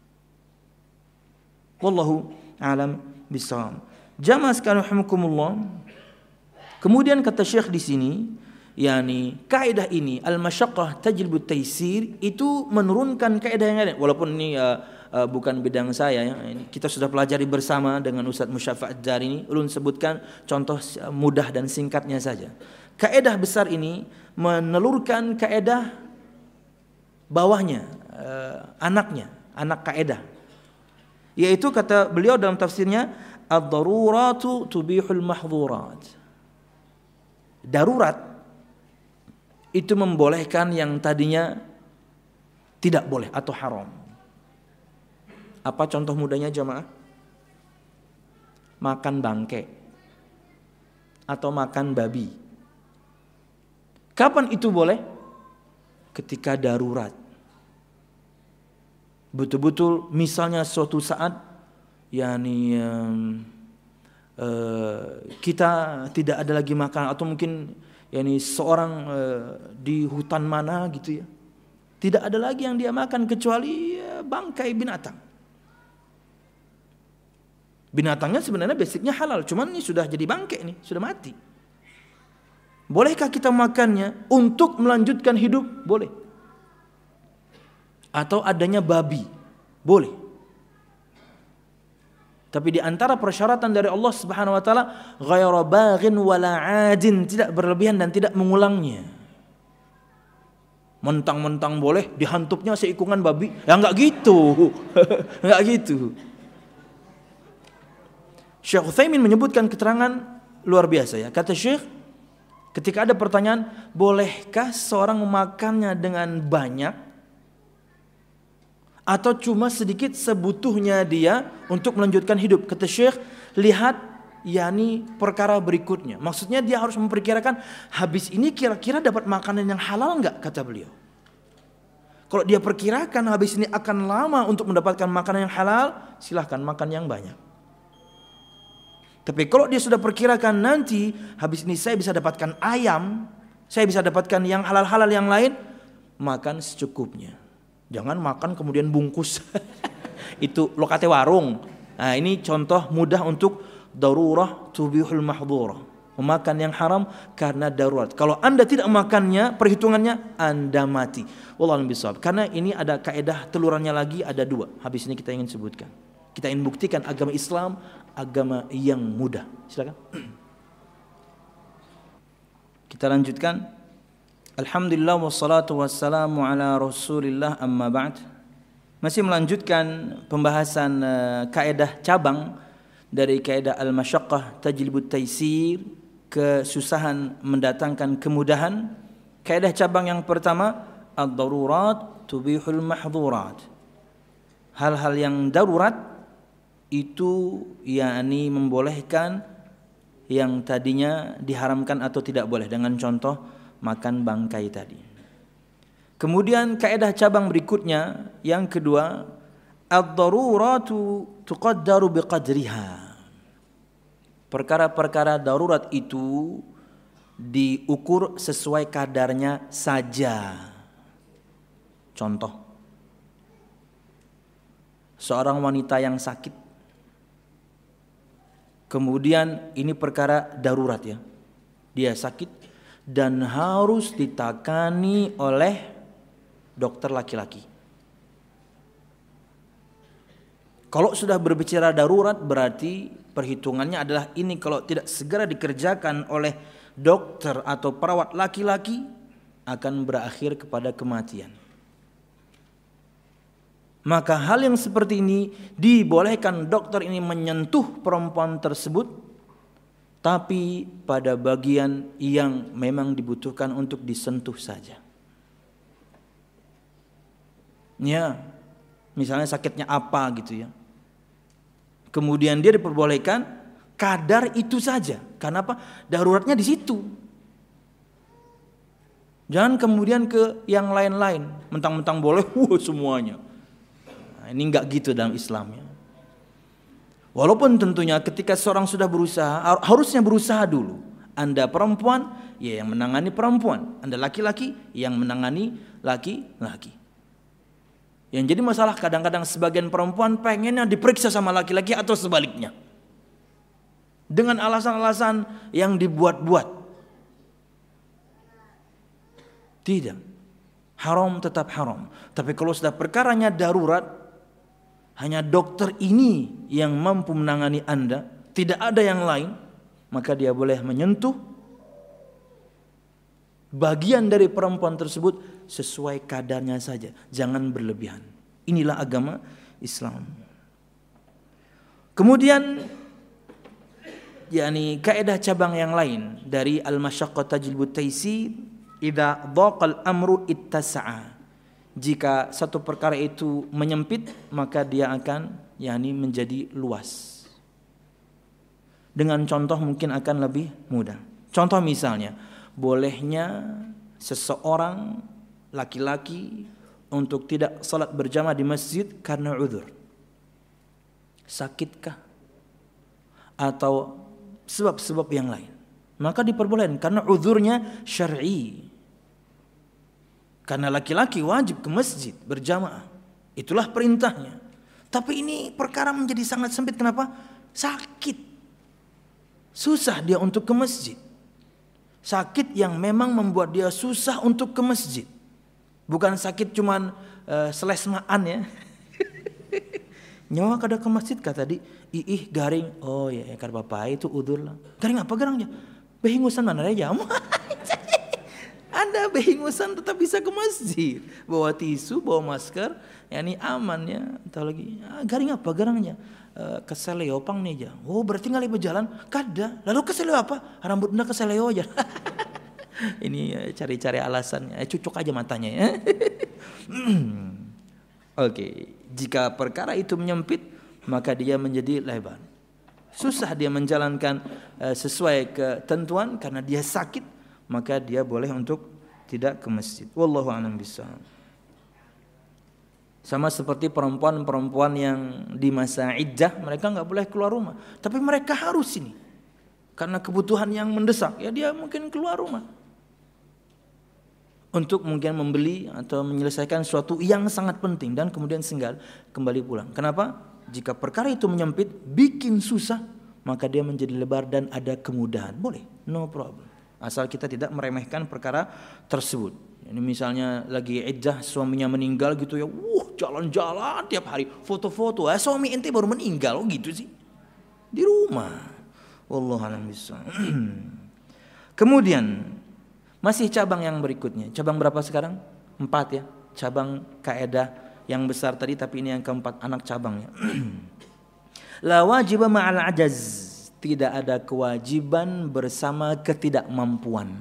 Wallahu a'lam bishawab. Jamaah sekalian rahimakumullah. Kemudian kata Syekh di sini, yakni kaidah ini al-masyaqqah tajlibu taysir, itu menurunkan kaidah yang lain. Walaupun ini uh, uh, bukan bidang saya ya. Ini kita sudah pelajari bersama dengan Ustaz Musyafa' Ad-Dari ini. Ulun sebutkan contoh mudah dan singkatnya saja. Kaidah besar ini menelurkan kaidah bawahnya, uh, anaknya, anak kaidah. Yaitu kata beliau dalam tafsirnya, ad-daruratu tubihul mahdhurat. Darurat itu membolehkan yang tadinya tidak boleh atau haram. Apa contoh mudahnya jamaah? Makan bangke atau makan babi. Kapan itu boleh? Ketika darurat. Betul-betul misalnya suatu saat yakni um, uh, kita tidak ada lagi makan, atau mungkin yakni seorang uh, di hutan mana gitu ya, tidak ada lagi yang dia makan kecuali uh, bangkai binatang. Binatangnya sebenarnya basicnya halal, cuman ini sudah jadi bangkai, ini sudah mati. Bolehkah kita makannya untuk melanjutkan hidup? Boleh. Atau adanya babi, boleh. Tapi di antara persyaratan dari Allah Subhanahu wa taala, ghairu baghin wala 'adin, tidak berlebihan dan tidak mengulangnya. Mentang-mentang boleh, dihantupnya seikungan babi, ya enggak gitu. Enggak gitu. Syekh Utsaimin menyebutkan keterangan luar biasa ya. Kata Syekh, ketika ada pertanyaan, bolehkah seorang memakannya dengan banyak atau cuma sedikit sebutuhnya dia untuk melanjutkan hidup? Kata Syekh, lihat yakni perkara berikutnya. Maksudnya dia harus memperkirakan, habis ini kira-kira dapat makanan yang halal enggak, kata beliau. Kalau dia perkirakan habis ini akan lama untuk mendapatkan makanan yang halal, silahkan makan yang banyak. Tapi kalau dia sudah perkirakan nanti habis ini saya bisa dapatkan ayam, saya bisa dapatkan yang halal-halal yang lain, makan secukupnya. Jangan makan kemudian bungkus. Itu lokate warung. Nah, ini contoh mudah untuk darurah tubihul mahdhurah. Memakan yang haram karena darurat. Kalau Anda tidak makannya, perhitungannya Anda mati. Wallahu a'lam bishawab. Karena ini ada kaidah telurannya lagi, ada dua. Habis ini kita ingin sebutkan. Kita ingin buktikan agama Islam agama yang mudah. Silakan. Kita lanjutkan. Alhamdulillah wassalatu wassalamu ala Rasulillah amma ba'd. Masih melanjutkan pembahasan uh, kaidah cabang dari kaidah al-masyaqqah tajlibut taysir, kesusahan mendatangkan kemudahan. Kaidah cabang yang pertama, ad-darurat tubihul mahdhurat. Hal-hal yang darurat itu yakni membolehkan yang tadinya diharamkan atau tidak boleh, dengan contoh makan bangkai tadi. Kemudian kaidah cabang berikutnya yang kedua, ad-daruratu tuqaddaru biqadriha. Perkara-perkara darurat itu diukur sesuai kadarnya saja. Contoh, seorang wanita yang sakit, kemudian ini perkara darurat ya, dia sakit dan harus ditangani oleh dokter laki-laki. Kalau sudah berbicara darurat berarti perhitungannya adalah ini kalau tidak segera dikerjakan oleh dokter atau perawat laki-laki akan berakhir kepada kematian. Maka hal yang seperti ini dibolehkan dokter ini menyentuh perempuan tersebut, tapi pada bagian yang memang dibutuhkan untuk disentuh saja. Ya, misalnya sakitnya apa gitu ya. Kemudian dia diperbolehkan kadar itu saja. Karena apa? Daruratnya di situ. Jangan kemudian ke yang lain-lain, mentang-mentang boleh wah semuanya. Ini enggak gitu dalam Islam ya. Walaupun tentunya ketika seorang sudah berusaha, harusnya berusaha dulu. Anda perempuan, ya yang menangani perempuan. Anda laki-laki, yang menangani laki-laki. Yang jadi masalah kadang-kadang sebagian perempuan pengennya diperiksa sama laki-laki atau sebaliknya. Dengan alasan-alasan yang dibuat-buat. Tidak. Haram tetap haram. Tapi kalau sudah perkaranya darurat, hanya dokter ini yang mampu menangani Anda, tidak ada yang lain, maka dia boleh menyentuh bagian dari perempuan tersebut sesuai kadarnya saja, jangan berlebihan. Inilah agama Islam. Kemudian yakni kaidah cabang yang lain dari al-masyaqqah tajlibut taysir, idza dhaqal amru ittasa'a. Jika satu perkara itu menyempit, maka dia akan yakni menjadi luas. Dengan contoh mungkin akan lebih mudah. Contoh misalnya, bolehnya seseorang laki-laki untuk tidak salat berjamaah di masjid karena uzur. Sakitkah? Atau sebab-sebab yang lain. Maka diperbolehkan karena uzurnya syar'i. Karena laki-laki wajib ke masjid berjamaah. Itulah perintahnya. Tapi ini perkara menjadi sangat sempit. Kenapa? Sakit. Susah dia untuk ke masjid. Sakit yang memang membuat dia susah untuk ke masjid. Bukan sakit cuman uh, selesmaan ya. Nyawa kada ke masjid kata tadi. Ih garing. Oh ya kata bapak itu udur lah. Garing apa garangnya? Behingusan mana aja. Anda behingusan tetap bisa ke masjid. Bawa tisu, bawa masker. Ya ini aman ya. Tahu lagi. Ah, garing apa garangnya? Uh, keseleo pang nih aja. Oh berarti ngali berjalan? Kada. Lalu keseleo apa? Rambutnya keseleo aja. Ini ya, cari-cari alasan. Ya, cucuk aja matanya ya. Oke. Okay. Jika perkara itu menyempit, maka dia menjadi lebar. Susah dia menjalankan uh, sesuai ketentuan karena dia sakit, maka dia boleh untuk tidak ke masjid. Wallahu a'lam bishawab. Sama seperti perempuan-perempuan yang di masa iddah, mereka enggak boleh keluar rumah, tapi mereka harus ini. Karena kebutuhan yang mendesak, ya dia mungkin keluar rumah. untuk mungkin membeli atau menyelesaikan suatu yang sangat penting dan kemudian senggal kembali pulang. Kenapa? Jika perkara itu menyempit, bikin susah, maka dia menjadi lebar dan ada kemudahan. Boleh, no problem. Asal kita tidak meremehkan perkara tersebut. Ini misalnya lagi iddah, suaminya meninggal gitu ya, wah jalan-jalan tiap hari, foto-foto. Eh, suami ente baru meninggal, oh gitu sih. Di rumah. Wallahu a'lam bishawab. Kemudian masih cabang yang berikutnya. Cabang berapa sekarang? Empat ya. Cabang kaidah yang besar tadi, tapi ini yang keempat, anak cabangnya. La wajiba ma'al ajaz. Tidak ada kewajiban bersama ketidakmampuan.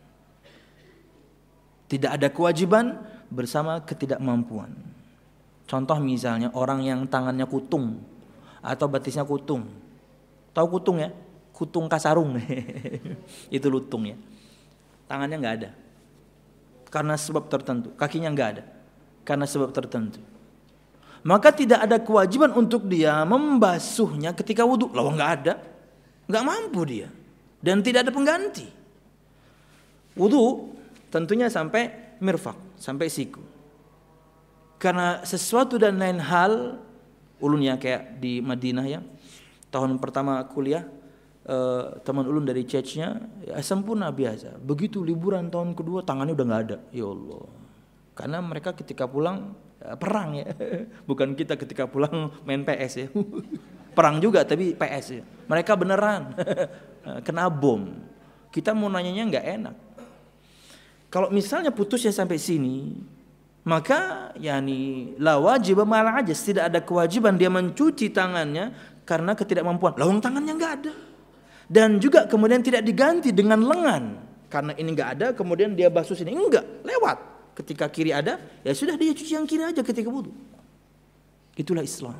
Tidak ada kewajiban bersama ketidakmampuan. Contoh misalnya orang yang tangannya kutung atau batisnya kutung. Tahu kutung ya? Kutung kasarung. Itu lutung ya. Tangannya nggak ada. Karena sebab tertentu. Kakinya nggak ada. Karena sebab tertentu. Maka tidak ada kewajiban untuk dia membasuhnya ketika wudhu. Lah nggak ada. Nggak mampu dia. Dan tidak ada pengganti. Wudhu tentunya sampai mirfaq, sampai siku. Karena sesuatu dan lain hal, ulun ya kayak di Madinah ya, tahun pertama kuliah, eh, teman ulun dari church-nya ya, sempurna biasa. Begitu liburan tahun kedua tangannya udah nggak ada. Ya Allah. Karena mereka ketika pulang ya, perang ya, bukan kita ketika pulang main P S ya. Perang juga tapi P S ya. Mereka beneran kena bom. Kita mau nanyanya nggak enak. Kalau misalnya putusnya sampai sini, maka yani la wajib ma'al ajaz, tidak ada kewajiban dia mencuci tangannya karena ketidakmampuan. Lawang tangannya nggak ada. Dan juga kemudian tidak diganti dengan lengan. Karena ini nggak ada, kemudian dia basuh sini. Enggak, lewat. Ketika kiri ada, ya sudah dia cuci yang kiri aja ketika wudu. Itulah Islam.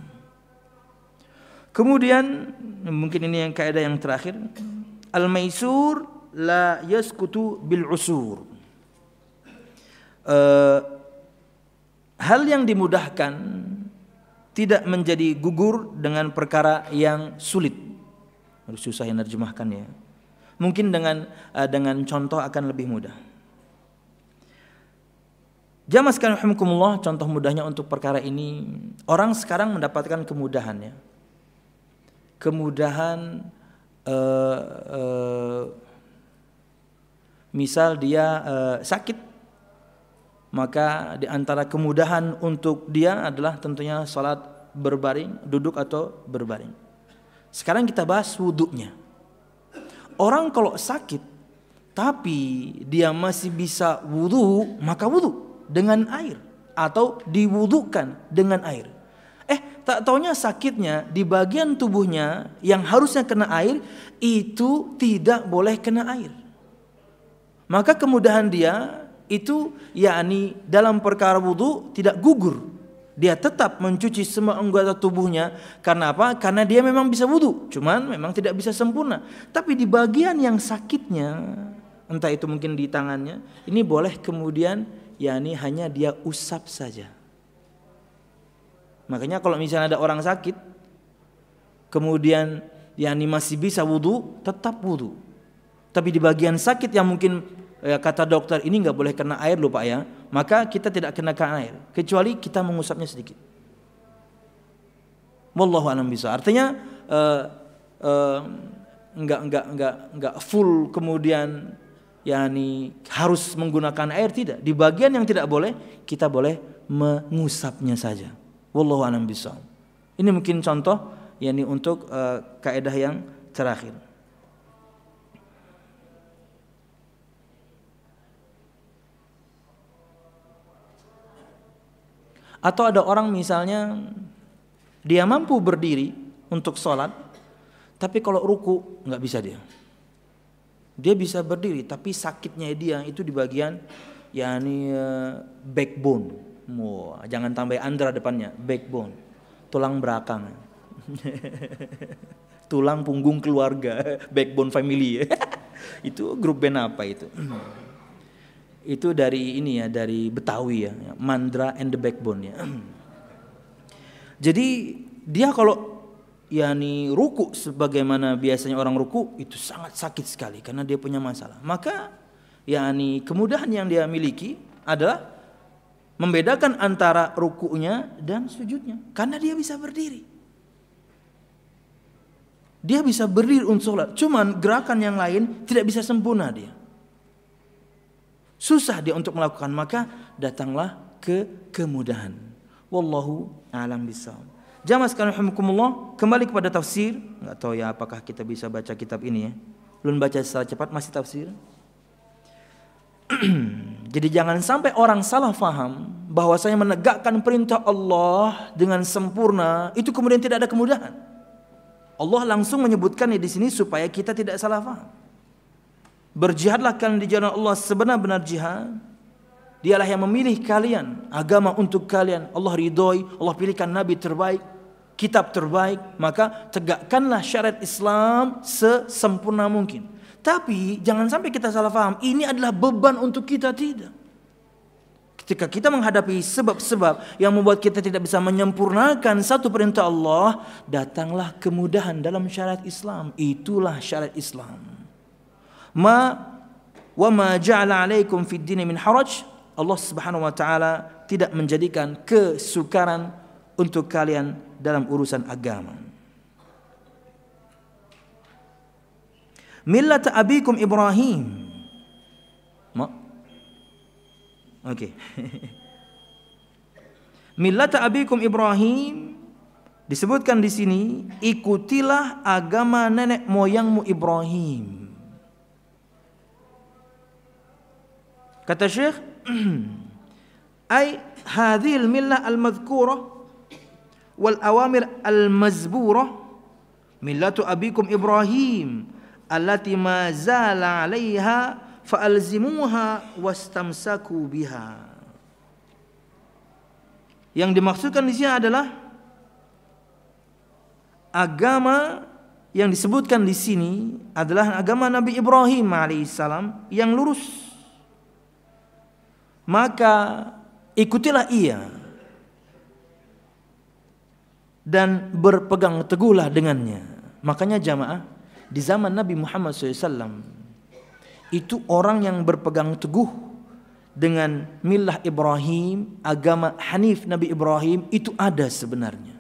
Kemudian mungkin ini yang kaidah yang terakhir, al-maisur la yaskutu bil usur. Uh, hal yang dimudahkan tidak menjadi gugur dengan perkara yang sulit. Harus susah yang nerjemahkan ya. Mungkin dengan uh, dengan contoh akan lebih mudah. Jamaah sekalian rahimakumullah, contoh mudahnya untuk perkara ini, orang sekarang mendapatkan kemudahan ya. Kemudahan uh, uh, misal dia uh, sakit, maka di antara kemudahan untuk dia adalah tentunya salat berbaring, duduk atau berbaring. Sekarang kita bahas wudunya. Orang kalau sakit tapi dia masih bisa wudu, maka wudu dengan air atau diwudukan dengan air. Eh, tak taunya sakitnya di bagian tubuhnya yang harusnya kena air itu tidak boleh kena air. Maka kemudahan dia itu yakni dalam perkara wudu tidak gugur. Dia tetap mencuci semua anggota tubuhnya. Karena apa? Karena dia memang bisa wudu, cuman memang tidak bisa sempurna. Tapi di bagian yang sakitnya, entah itu mungkin di tangannya, ini boleh kemudian yakni hanya dia usap saja. Makanya kalau misalnya ada orang sakit kemudian yakni masih bisa wudu, tetap wudu. Tapi di bagian sakit yang mungkin ya, kata dokter ini nggak boleh kena air loh Pak ya, maka kita tidak kenakan air kecuali kita mengusapnya sedikit. Wallahu a'lam bishawab. Artinya uh, uh, nggak nggak nggak nggak full kemudian yakni harus menggunakan air, tidak. Di bagian yang tidak boleh kita boleh mengusapnya saja. Wallahu a'lam bishawab. Ini mungkin contoh yakni untuk uh, kaidah yang terakhir. Atau ada orang misalnya dia mampu berdiri untuk sholat, tapi kalau ruku nggak bisa dia. Dia bisa berdiri, tapi sakitnya dia itu di bagian yakni uh, backbone. Wah, jangan tambah andra depannya, backbone, tulang belakang, tulang punggung keluarga, backbone family. Itu grup band apa itu? Itu dari ini ya, dari Betawi ya, Mandra and the Backbone ya. Jadi dia kalau yakni ruku sebagaimana biasanya orang ruku itu sangat sakit sekali karena dia punya masalah. Maka yakni kemudahan yang dia miliki adalah membedakan antara ruku'nya dan sujudnya, karena dia bisa berdiri. Dia bisa berdiri untuk sholat, cuman gerakan yang lain tidak bisa sempurna dia. Susah dia untuk melakukan, maka datanglah ke kemudahan. Wallahu a'lam bishawab. Jamaah sekalian rahimakumullah, kembali kepada tafsir. Enggak tahu ya apakah kita bisa baca kitab ini ya. Belum baca secara cepat, masih tafsir. Jadi jangan sampai orang salah faham bahwasanya menegakkan perintah Allah dengan sempurna itu kemudian tidak ada kemudahan. Allah langsung menyebutkannya di sini supaya kita tidak salah faham. Berjihadlah kalian di jalan Allah sebenar-benar jihad. Dialah yang memilih kalian, agama untuk kalian. Allah ridhoi, Allah pilihkan nabi terbaik, kitab terbaik, maka tegakkanlah syariat Islam sesempurna mungkin. Tapi jangan sampai kita salah faham, ini adalah beban untuk kita, tidak. Ketika kita menghadapi sebab-sebab yang membuat kita tidak bisa menyempurnakan satu perintah Allah, datanglah kemudahan dalam syariat Islam. Itulah syariat Islam. Ma wa ma ja'ala 'alaikum fid dini min haraj. Allah Subhanahu wa taala tidak menjadikan kesukaran untuk kalian dalam urusan agama. Millat abikum Ibrahim. Ma? Oke. Okay. Millat abikum Ibrahim disebutkan di sini, ikutilah agama nenek moyangmu Ibrahim. Kata Syekh, ay hadhil millah al-madhkurah wal awamir al-mazburah millatu abikum Ibrahim allati ma zala 'alaiha fa'alzimuha wastamsaku biha. Yang dimaksudkan di sini adalah agama yang disebutkan di sini adalah agama Nabi Ibrahim alaihissalam yang lurus. Maka ikutilah ia dan berpegang teguhlah dengannya. Makanya jamaah, di zaman Nabi Muhammad shallallahu alaihi wasallam itu orang yang berpegang teguh dengan millah Ibrahim, agama Hanif Nabi Ibrahim itu ada sebenarnya.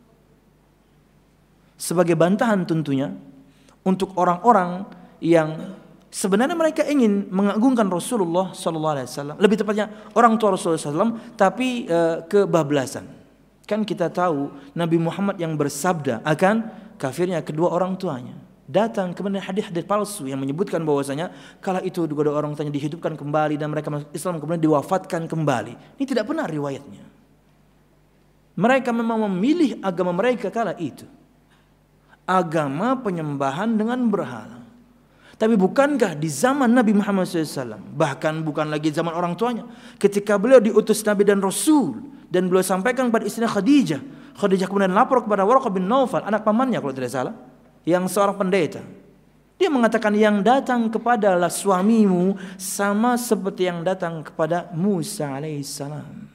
Sebagai bantahan tentunya untuk orang-orang yang sebenarnya mereka ingin mengagungkan Rasulullah sallallahu alaihi wasallam, lebih tepatnya orang tua Rasulullah sallallahu alaihi wasallam, tapi e, kebablasan. Kan kita tahu Nabi Muhammad yang bersabda akan kafirnya kedua orang tuanya. Datang kemudian hadis-hadis palsu yang menyebutkan bahwasanya kala itu kedua orang tuanya dihidupkan kembali dan mereka masuk Islam kemudian diwafatkan kembali. Ini tidak benar riwayatnya. Mereka memang memilih agama mereka kala itu, agama penyembahan dengan berhala. Tapi bukankah di zaman Nabi Muhammad shallallahu alaihi wasallam, bahkan bukan lagi zaman orang tuanya, ketika beliau diutus Nabi dan Rasul, dan beliau sampaikan kepada istrinya Khadijah, Khadijah kemudian lapor kepada Waraqah bin Naufal, anak pamannya kalau tidak salah, yang seorang pendeta. Dia mengatakan, yang datang kepadalah suamimu sama seperti yang datang kepada Musa alaihissalam.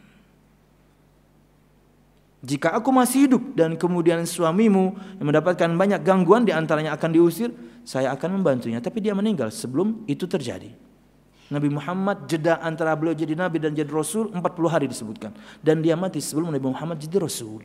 Jika aku masih hidup dan kemudian suamimu yang mendapatkan banyak gangguan, di antaranya akan diusir, saya akan membantunya. Tapi dia meninggal sebelum itu terjadi. Nabi Muhammad jeda antara beliau jadi Nabi dan jadi Rasul empat puluh hari disebutkan. Dan dia mati sebelum Nabi Muhammad jadi Rasul.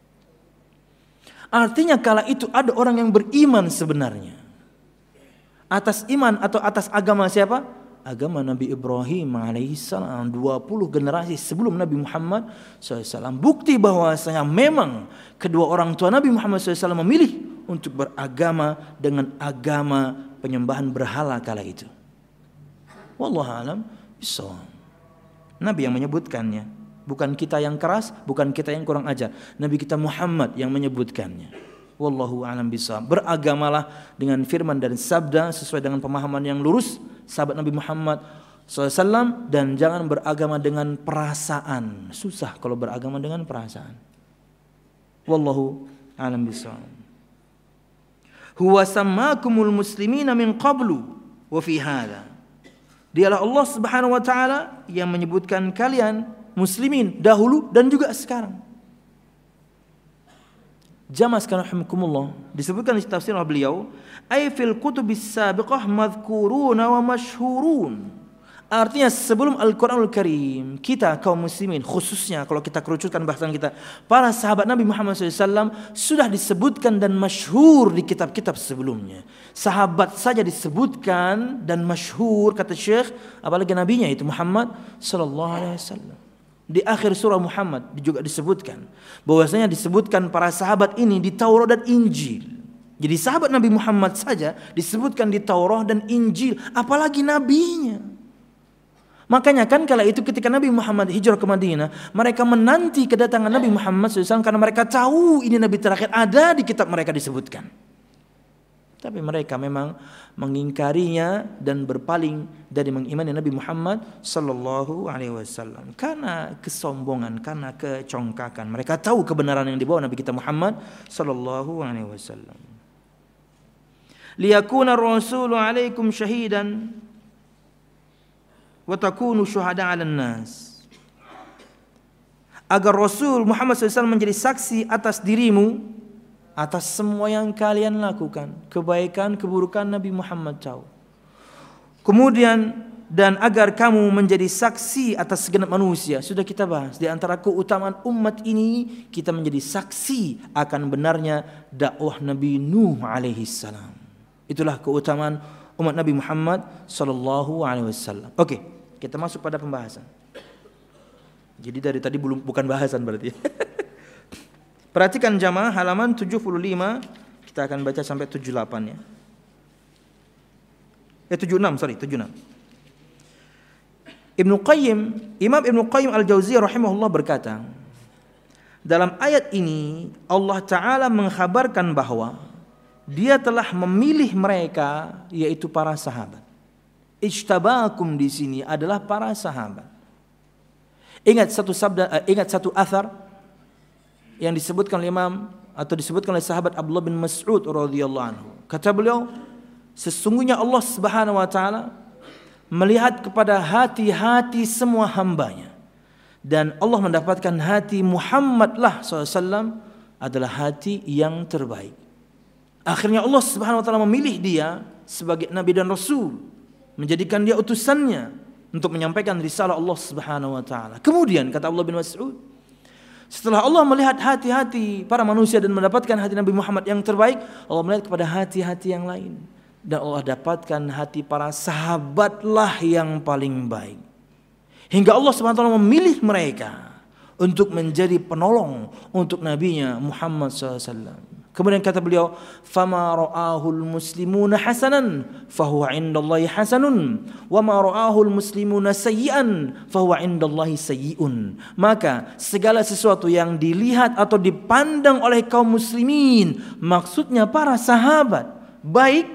Artinya kala itu ada orang yang beriman sebenarnya. Atas iman atau atas agama siapa? Agama Nabi Ibrahim alaihissalam, dua puluh generasi sebelum Nabi Muhammad shallallahu alaihi wasallam. Bukti bahwasanya memang kedua orang tua Nabi Muhammad shallallahu alaihi wasallam memilih untuk beragama dengan agama penyembahan berhala kala itu. Wallahu a'lam bishawab. Nabi yang menyebutkannya, bukan kita yang keras, bukan kita yang kurang ajar. Nabi kita Muhammad yang menyebutkannya. Wallahu a'lam bishawab. Beragamalah dengan firman dan sabda sesuai dengan pemahaman yang lurus sahabat Nabi Muhammad shallallahu alaihi wasallam, dan jangan beragama dengan perasaan. Susah kalau beragama dengan perasaan. Wallahu a'lam bishawab. Huwa sammakumul muslimina min qablu wa fi hadha. Dialah Allah Subhanahu wa taala yang menyebutkan kalian muslimin dahulu dan juga sekarang. Jamaah sekalian rahimakumullah, disebutkan di tafsir beliau, ay fil kutubis sabiqah madhkuruna wa mashhurun Artinya sebelum Al-Quranul Karim, kita kaum muslimin, khususnya kalau kita kerucutkan bahasan kita, para sahabat Nabi Muhammad shallallahu alaihi wasallam sudah disebutkan dan masyhur di kitab-kitab sebelumnya. Sahabat saja disebutkan dan masyhur kata Syekh, apalagi nabinya itu Muhammad sallallahu alaihi wasallam. Di akhir surah Muhammad juga disebutkan bahwasanya disebutkan para sahabat ini di Taurat dan Injil. Jadi sahabat Nabi Muhammad saja disebutkan di Taurat dan Injil, apalagi nabinya. Makanya kan kala itu ketika Nabi Muhammad hijrah ke Madinah, mereka menanti kedatangan Nabi Muhammad shallallahu alaihi wasallam karena mereka tahu ini Nabi terakhir, ada di kitab mereka disebutkan. Tapi mereka memang mengingkarinya dan berpaling dari mengimani Nabi Muhammad sallallahu alaihi wasallam karena kesombongan, karena kecongkakan. Mereka tahu kebenaran yang dibawa Nabi kita Muhammad sallallahu alaihi wasallam. Liyakuna ar-rasulu 'alaikum syahidan wa takunu syuhada 'alan nas. Agar Rasul Muhammad shallallahu alaihi wasallam menjadi saksi atas dirimu, atas semua yang kalian lakukan, kebaikan, keburukan Nabi Muhammad tahu. Kemudian dan agar kamu menjadi saksi atas segenap manusia. Sudah kita bahas di antara keutamaan umat ini, kita menjadi saksi akan benarnya dakwah Nabi Nuh alaihi salam. Itulah keutamaan umat Nabi Muhammad sallallahu alaihi wasallam. Oke, kita masuk pada pembahasan. Jadi dari tadi belum bukan bahasan berarti. Perhatikan jamaah halaman tujuh puluh lima, kita akan baca sampai tujuh puluh delapan ya. Eh tujuh puluh enam, sorry, tujuh puluh enam. Ibnu Qayyim, Imam Ibnu Qayyim Al-Jauziyah rahimahullah berkata, dalam ayat ini Allah Ta'ala mengkhabarkan bahwa Dia telah memilih mereka, yaitu para sahabat. Ijtabakum di sini adalah para sahabat. Ingat satu sabda, uh, ingat satu athar yang disebutkan oleh Imam atau disebutkan oleh sahabat Abdullah bin Mas'ud radhiyallahu anhu. Kata beliau, sesungguhnya Allah Subhanahu wa taala melihat kepada hati-hati semua hambanya, dan Allah mendapatkan hati Muhammad lah sallallahu alaihi wasallam adalah hati yang terbaik. Akhirnya Allah Subhanahu wa taala memilih dia sebagai nabi dan rasul, menjadikan dia utusannya untuk menyampaikan risalah Allah Subhanahu wa taala. Kemudian kata Abdullah bin Mas'ud, setelah Allah melihat hati-hati para manusia dan mendapatkan hati Nabi Muhammad yang terbaik, Allah melihat kepada hati-hati yang lain, dan Allah dapatkan hati para sahabatlah yang paling baik. Hingga Allah Subhanahu wa taala memilih mereka untuk menjadi penolong untuk nabinya Muhammad sallallahu alaihi wasallam. Kemudian kata beliau, "Fama ra'ahul muslimuna hasanan fahuwa 'indallahi hasanun, wa ma ra'ahul muslimuna sayyi'an fahuwa 'indallahi sayyi'un." Maka segala sesuatu yang dilihat atau dipandang oleh kaum muslimin, maksudnya para sahabat, baik,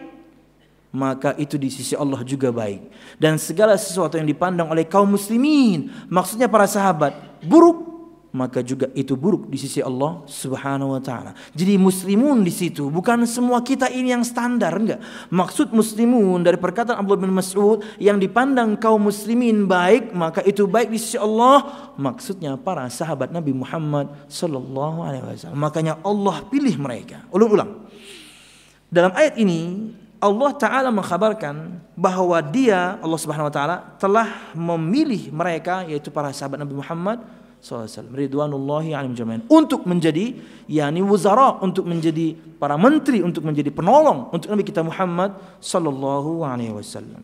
maka itu di sisi Allah juga baik. Dan segala sesuatu yang dipandang oleh kaum muslimin, maksudnya para sahabat, buruk, maka juga itu buruk di sisi Allah Subhanahu wa taala. Jadi muslimun di situ bukan semua kita ini yang standar, enggak. Maksud muslimun dari perkataan Abdullah bin Mas'ud, yang dipandang kaum muslimin baik, maka itu baik di sisi Allah, maksudnya para sahabat Nabi Muhammad sallallahu alaihi wasallam. Makanya Allah pilih mereka. Ulang-ulang. Dalam ayat ini Allah Ta'ala mengkhabarkan bahwa Dia, Allah Subhanahu wa taala, telah memilih mereka, yaitu para sahabat Nabi Muhammad sallallahu alaihi wasallam, ridwanullahi alaihim jami'an, untuk menjadi yakni wuzara, untuk menjadi para menteri, untuk menjadi penolong untuk Nabi kita Muhammad sallallahu alaihi wasallam.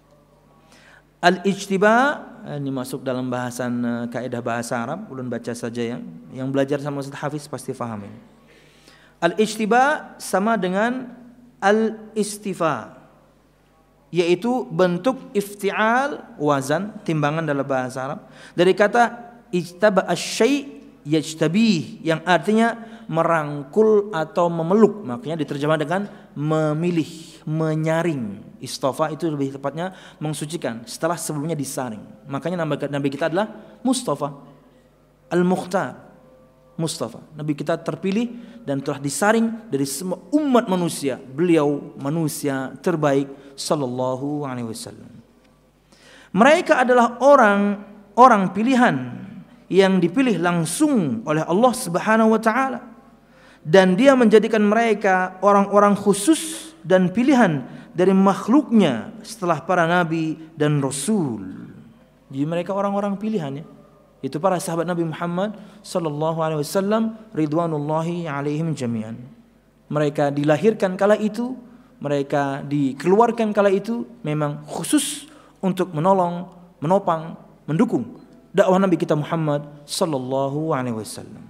Al-ijtiba ini masuk dalam bahasan uh, kaidah bahasa Arab, ulun baca saja ya. Yang belajar sama Ustaz Hafiz pasti paham ini. Al-ijtiba sama dengan al-istifa, yaitu bentuk iftial, wazan, timbangan dalam bahasa Arab, dari kata ijtaba asy-syai' yajtabih, yang artinya merangkul atau memeluk, makanya diterjemah dengan memilih, menyaring. Istofa itu lebih tepatnya mensucikan setelah sebelumnya disaring. Makanya nama Nabi kita adalah Mustafa, Al-Mukhtar, Mustafa. Nabi kita terpilih dan telah disaring dari semua umat manusia. Beliau manusia terbaik sallallahu alaihi wasallam. Mereka adalah orang orang pilihan yang dipilih langsung oleh Allah Subhanahu wa taala, dan Dia menjadikan mereka orang-orang khusus dan pilihan dari makhluknya setelah para nabi dan rasul. Jadi mereka orang-orang pilihan ya. Itu para sahabat Nabi Muhammad sallallahu alaihi wasallam ridwanullahi alaihim jami'an. Mereka dilahirkan kala itu, mereka dikeluarkan kala itu memang khusus untuk menolong, menopang, mendukung dakwah Nabi kita Muhammad sallallahu alaihi wasallam.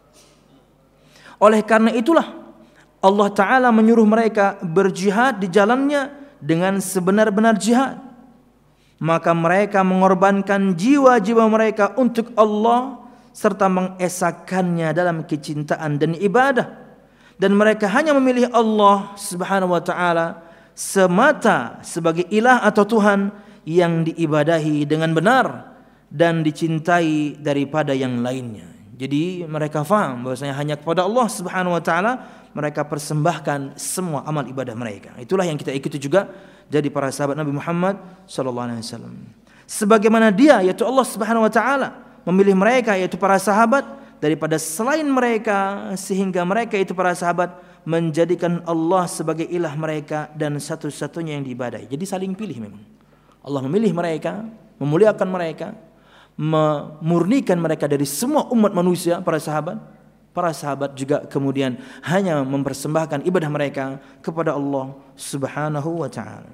Oleh karena itulah Allah Ta'ala menyuruh mereka berjihad di jalannya dengan sebenar-benar jihad. Maka mereka mengorbankan jiwa-jiwa mereka untuk Allah serta mengesahkannya dalam kecintaan dan ibadah. Dan mereka hanya memilih Allah Subhanahu wa Ta'ala semata sebagai ilah atau Tuhan yang diibadahi dengan benar dan dicintai daripada yang lainnya. Jadi mereka faham bahwasanya hanya kepada Allah Subhanahu wa Ta'ala mereka persembahkan semua amal ibadah mereka. Itulah yang kita ikuti juga jadi para sahabat Nabi Muhammad sallallahu alaihi wasallam. Sebagaimana dia yaitu Allah Subhanahu wa Ta'ala memilih mereka yaitu para sahabat daripada selain mereka, sehingga mereka itu para sahabat menjadikan Allah sebagai ilah mereka dan satu-satunya yang diibadahi. Jadi saling pilih memang. Allah memilih mereka, memuliakan mereka, memurnikan mereka dari semua umat manusia, para sahabat. Para sahabat juga kemudian hanya mempersembahkan ibadah mereka kepada Allah Subhanahu wa Ta'ala.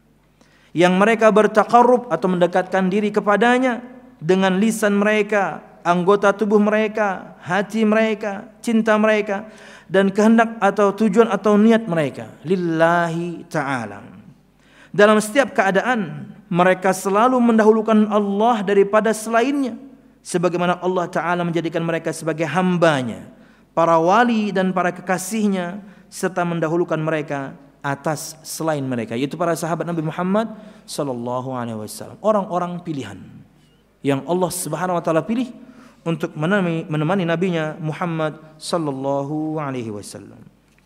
Yang mereka bertaqarrub atau mendekatkan diri kepadanya dengan lisan mereka, anggota tubuh mereka, hati mereka, cinta mereka, dan kehendak atau tujuan atau niat mereka lillahi ta'ala. Dalam setiap keadaan mereka selalu mendahulukan Allah daripada selainnya, sebagaimana Allah Ta'ala menjadikan mereka sebagai hambanya, para wali dan para kekasihnya, serta mendahulukan mereka atas selain mereka, yaitu para sahabat Nabi Muhammad sallallahu alaihi wasallam, orang-orang pilihan yang Allah Subhanahu wa Ta'ala pilih untuk menemani, menemani nabinya Muhammad sallallahu alaihi wasallam.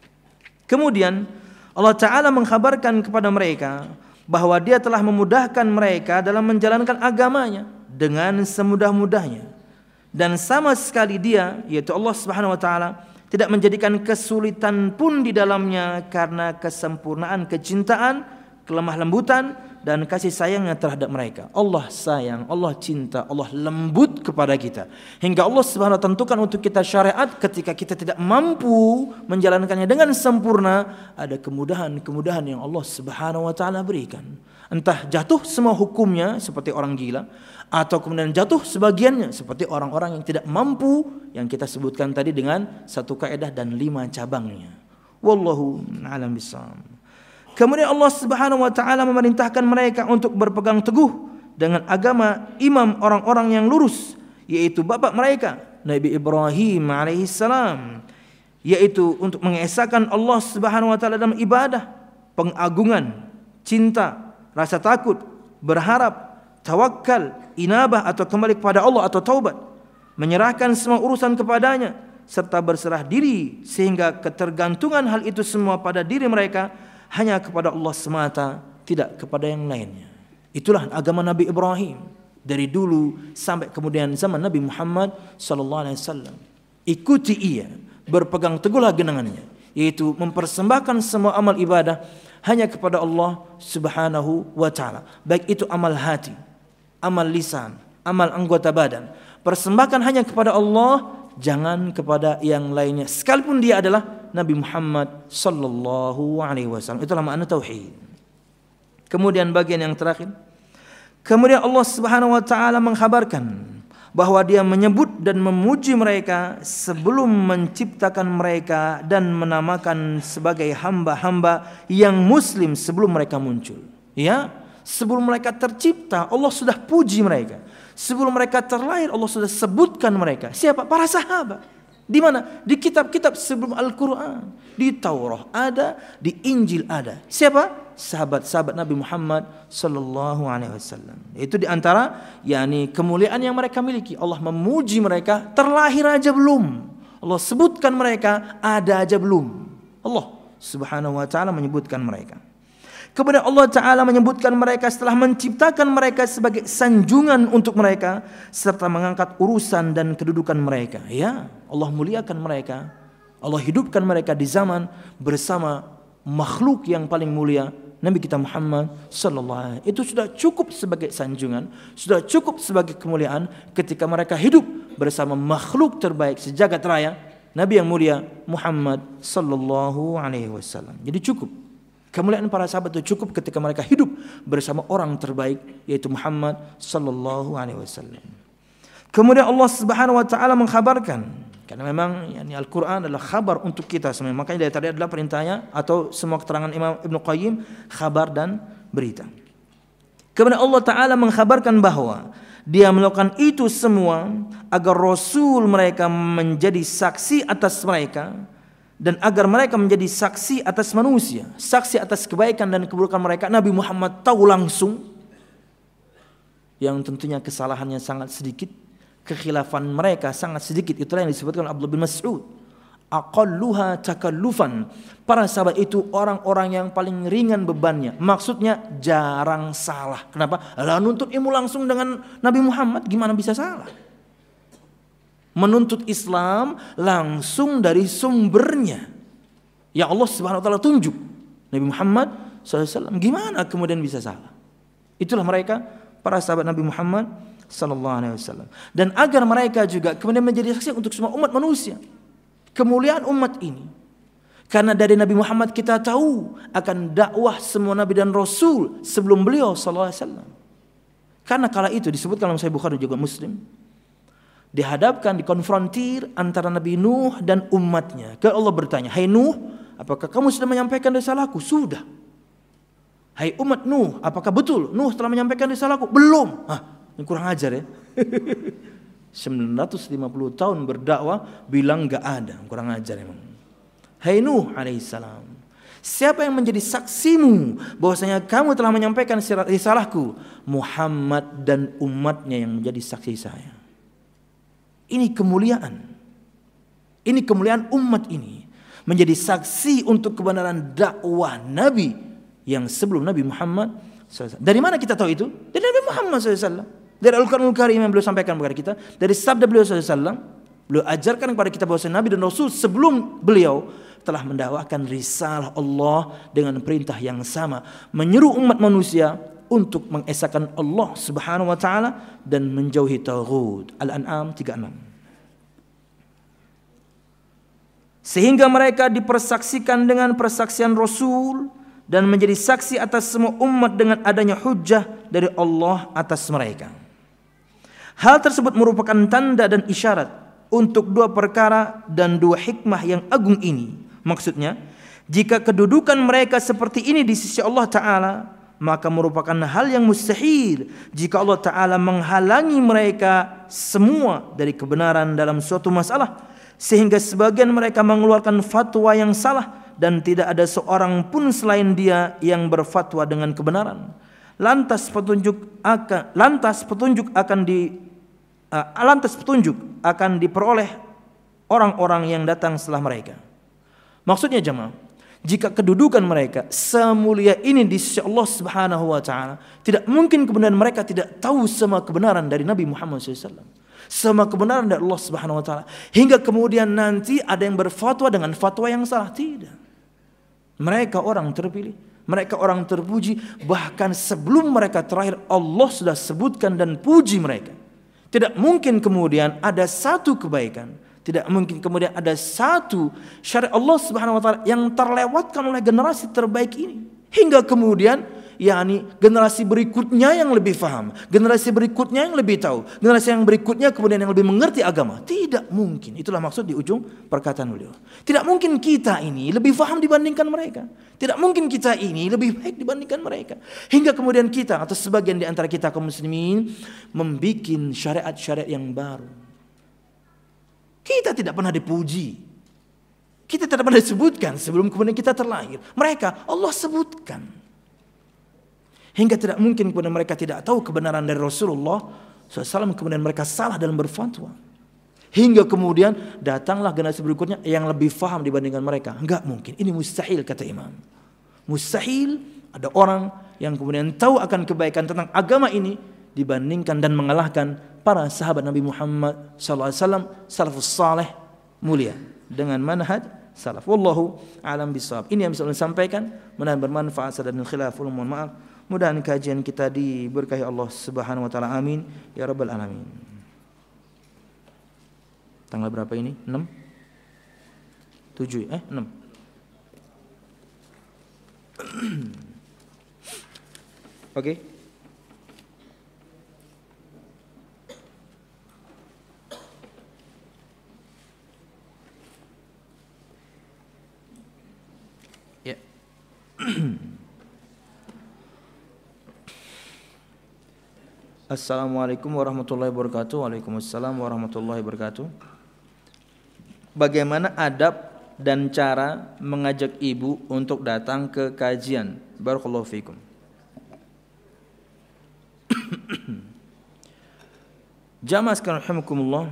Kemudian Allah Ta'ala mengkhabarkan kepada mereka bahwa Dia telah memudahkan mereka dalam menjalankan agamanya dengan semudah-mudahnya, dan sama sekali Dia yaitu Allah Subhanahu wa Ta'ala tidak menjadikan kesulitan pun di dalamnya karena kesempurnaan kecintaan, kelemah lembutan dan kasih sayangnya terhadap mereka. Allah sayang, Allah cinta, Allah lembut kepada kita hingga Allah Subhanahu wa Ta'ala tentukan untuk kita syariat ketika kita tidak mampu menjalankannya dengan sempurna, ada kemudahan-kemudahan yang Allah Subhanahu wa Ta'ala berikan. Entah jatuh semua hukumnya seperti orang gila, atau kemudian jatuh sebagiannya seperti orang-orang yang tidak mampu yang kita sebutkan tadi dengan satu kaidah dan lima cabangnya. Wallahu a'lam bishawab. Kemudian Allah Subhanahu wa Ta'ala memerintahkan mereka untuk berpegang teguh dengan agama imam orang-orang yang lurus, yaitu bapak mereka Nabi Ibrahim alaihissalam, yaitu untuk mengesahkan Allah Subhanahu wa Ta'ala dalam ibadah, pengagungan, cinta, rasa takut, berharap, tawakal, inabah atau kembali kepada Allah atau taubat, menyerahkan semua urusan kepadanya serta berserah diri sehingga ketergantungan hal itu semua pada diri mereka hanya kepada Allah semata, tidak kepada yang lainnya. Itulah agama Nabi Ibrahim dari dulu sampai kemudian zaman Nabi Muhammad sallallahu alaihi wasallam. Ikuti ia, berpegang teguhlah genangannya, yaitu mempersembahkan semua amal ibadah hanya kepada Allah Subhanahu wa Ta'ala, baik itu amal hati, amal lisan, amal anggota badan. Persembahkan hanya kepada Allah, jangan kepada yang lainnya, sekalipun dia adalah Nabi Muhammad sallallahu alaihi wasallam. Itulah makna tauhid. Kemudian bagian yang terakhir, kemudian Allah Subhanahu wa Ta'ala mengkhabarkan bahwa Dia menyebut dan memuji mereka sebelum menciptakan mereka dan menamakan sebagai hamba-hamba yang muslim sebelum mereka muncul. Ya, sebelum mereka tercipta Allah sudah puji mereka. Sebelum mereka terlahir Allah sudah sebutkan mereka. Siapa? Para sahabat. Di mana? Di kitab-kitab sebelum Al-Quran. Di Taurat ada, di Injil ada. Siapa? Sahabat-sahabat Nabi Muhammad sallallahu alaihi wasallam. Itu di antara yakni kemuliaan yang mereka miliki. Allah memuji mereka terlahir aja belum. Allah sebutkan mereka ada aja belum. Allah Subhanahu wa Ta'ala menyebutkan mereka. Kemudian Allah Ta'ala menyebutkan mereka setelah menciptakan mereka sebagai sanjungan untuk mereka serta mengangkat urusan dan kedudukan mereka. Ya, Allah muliakan mereka. Allah hidupkan mereka di zaman bersama makhluk yang paling mulia, Nabi kita Muhammad sallallahu alaihi wasallam. Itu sudah cukup sebagai sanjungan, sudah cukup sebagai kemuliaan ketika mereka hidup bersama makhluk terbaik sejagat raya, Nabi yang mulia Muhammad sallallahu alaihi wasallam. Jadi cukup. Kemuliaan para sahabat itu cukup ketika mereka hidup bersama orang terbaik yaitu Muhammad sallallahu alaihi wasallam. Kemudian Allah Subhanahu wa taala mengkhabarkan, karena memang yani Al-Qur'an adalah kabar untuk kita semua. Makanya dari tadi adalah perintahnya atau semua keterangan Imam Ibnu Qayyim kabar dan berita. Kemudian Allah taala mengkhabarkan bahwa Dia melakukan itu semua agar Rasul mereka menjadi saksi atas mereka dan agar mereka menjadi saksi atas manusia, saksi atas kebaikan dan keburukan mereka. Nabi Muhammad tahu langsung, yang tentunya kesalahannya sangat sedikit, kekhilafan mereka sangat sedikit. Itulah yang disebutkan Abdullah bin Mas'ud, aqalluha takallufan. Para sahabat itu orang-orang yang paling ringan bebannya, maksudnya jarang salah. Kenapa? Lah nuntut ilmu langsung dengan Nabi Muhammad, gimana bisa salah? Menuntut Islam langsung dari sumbernya yang Allah Subhanahu wa taala tunjuk, Nabi Muhammad shallallahu alaihi wasallam. Gimana kemudian bisa salah? Itulah mereka para sahabat Nabi Muhammad sallallahu alaihi wasallam. Dan agar mereka juga kemudian menjadi saksi untuk semua umat manusia, kemuliaan umat ini. Karena dari Nabi Muhammad kita tahu akan dakwah semua nabi dan rasul sebelum beliau sallallahu alaihi wasallam. Karena kala itu disebutkan dalam Sahih Bukhari juga Muslim, dihadapkan, dikonfrontir antara Nabi Nuh dan umatnya. Kalau Allah bertanya, "Hai Nuh, apakah kamu sudah menyampaikan risalahku?" Sudah. "Hai umat Nuh, apakah betul Nuh telah menyampaikan risalahku?" Belum. Hah, ini kurang ajar ya. sembilan ratus lima puluh tahun berdakwah bilang enggak ada, kurang ajar memang. Hai Nuh alaihissalam, siapa yang menjadi saksimu bahwasanya kamu telah menyampaikan risalahku? Muhammad dan umatnya yang menjadi saksi saya. Ini kemuliaan. Ini kemuliaan umat ini menjadi saksi untuk kebenaran dakwah Nabi yang sebelum Nabi Muhammad shallallahu alaihi wasallam. Dari mana kita tahu itu? Dari Nabi Muhammad shallallahu alaihi wasallam. Dari Al-Quranul Karim yang beliau sampaikan kepada kita, dari sabda beliau shallallahu alaihi wasallam, beliau ajarkan kepada kita bahwa Nabi dan Rasul sebelum beliau telah mendakwakan risalah Allah dengan perintah yang sama, menyeru umat manusia untuk mengesahkan Allah Subhanahu wa taala dan menjauhi taghut. Al-An'am tiga puluh enam. Sehingga mereka dipersaksikan dengan persaksian Rasul dan menjadi saksi atas semua umat dengan adanya hujjah dari Allah atas mereka. Hal tersebut merupakan tanda dan isyarat untuk dua perkara dan dua hikmah yang agung ini. Maksudnya, jika kedudukan mereka seperti ini di sisi Allah Ta'ala, maka merupakan hal yang mustahil jika Allah Ta'ala menghalangi mereka semua dari kebenaran dalam suatu masalah, sehingga sebagian mereka mengeluarkan fatwa yang salah dan tidak ada seorang pun selain dia yang berfatwa dengan kebenaran. Lantas petunjuk akan lantas petunjuk akan di uh, lantas petunjuk akan diperoleh orang-orang yang datang setelah mereka. Maksudnya jemaah, jika kedudukan mereka semulia ini di sisi Allah Subhanahu wa taala, tidak mungkin kemudian mereka tidak tahu semua kebenaran dari Nabi Muhammad shallallahu alaihi wasallam, semua kebenaran dari Allah Subhanahu wa taala, hingga kemudian nanti ada yang berfatwa dengan fatwa yang salah. Tidak. Mereka orang terpilih, mereka orang terpuji, bahkan sebelum mereka terakhir Allah sudah sebutkan dan puji mereka. Tidak mungkin kemudian ada satu kebaikan, tidak mungkin kemudian ada satu syariat Allah Subhanahu wa taala yang terlewatkan oleh generasi terbaik ini, hingga kemudian yakni generasi berikutnya yang lebih faham, generasi berikutnya yang lebih tahu, generasi yang berikutnya kemudian yang lebih mengerti agama. Tidak mungkin. Itulah maksud di ujung perkataan beliau. Tidak mungkin kita ini lebih faham dibandingkan mereka. Tidak mungkin kita ini lebih baik dibandingkan mereka. Hingga kemudian kita atau sebagian di antara kita kaum muslimin membuat syariat-syariat yang baru. Kita tidak pernah dipuji, kita tidak pernah disebutkan sebelum kemudian kita terlahir. Mereka Allah sebutkan. Hingga tidak mungkin kemudian mereka tidak tahu kebenaran dari Rasulullah shallallahu alaihi wasallam, kemudian mereka salah dalam berfatwa. Hingga kemudian datanglah generasi berikutnya yang lebih faham dibandingkan mereka. Enggak mungkin, ini mustahil kata Imam. Mustahil ada orang yang kemudian tahu akan kebaikan tentang agama ini dibandingkan dan mengalahkan para sahabat Nabi Muhammad shallallahu alaihi wasallam, salafus saleh mulia dengan manhaj salaf. Wallahu a'lam bishawab. Ini yang bisa saya sampaikan, mudah-mudahan bermanfaat. Sadadul khilaf, mohon maaf. Mudah-mudahan kajian kita diberkahi Allah Subhanahu wa taala. Amin ya rabbal alamin. Tanggal berapa ini? enam? tujuh eh enam. Oke. Okay. Ya. Assalamualaikum warahmatullahi wabarakatuh. Waalaikumsalam warahmatullahi wabarakatuh. Bagaimana adab dan cara mengajak ibu untuk datang ke kajian? Barakallahu fikum. Jamaah sekalian rahimakumullah.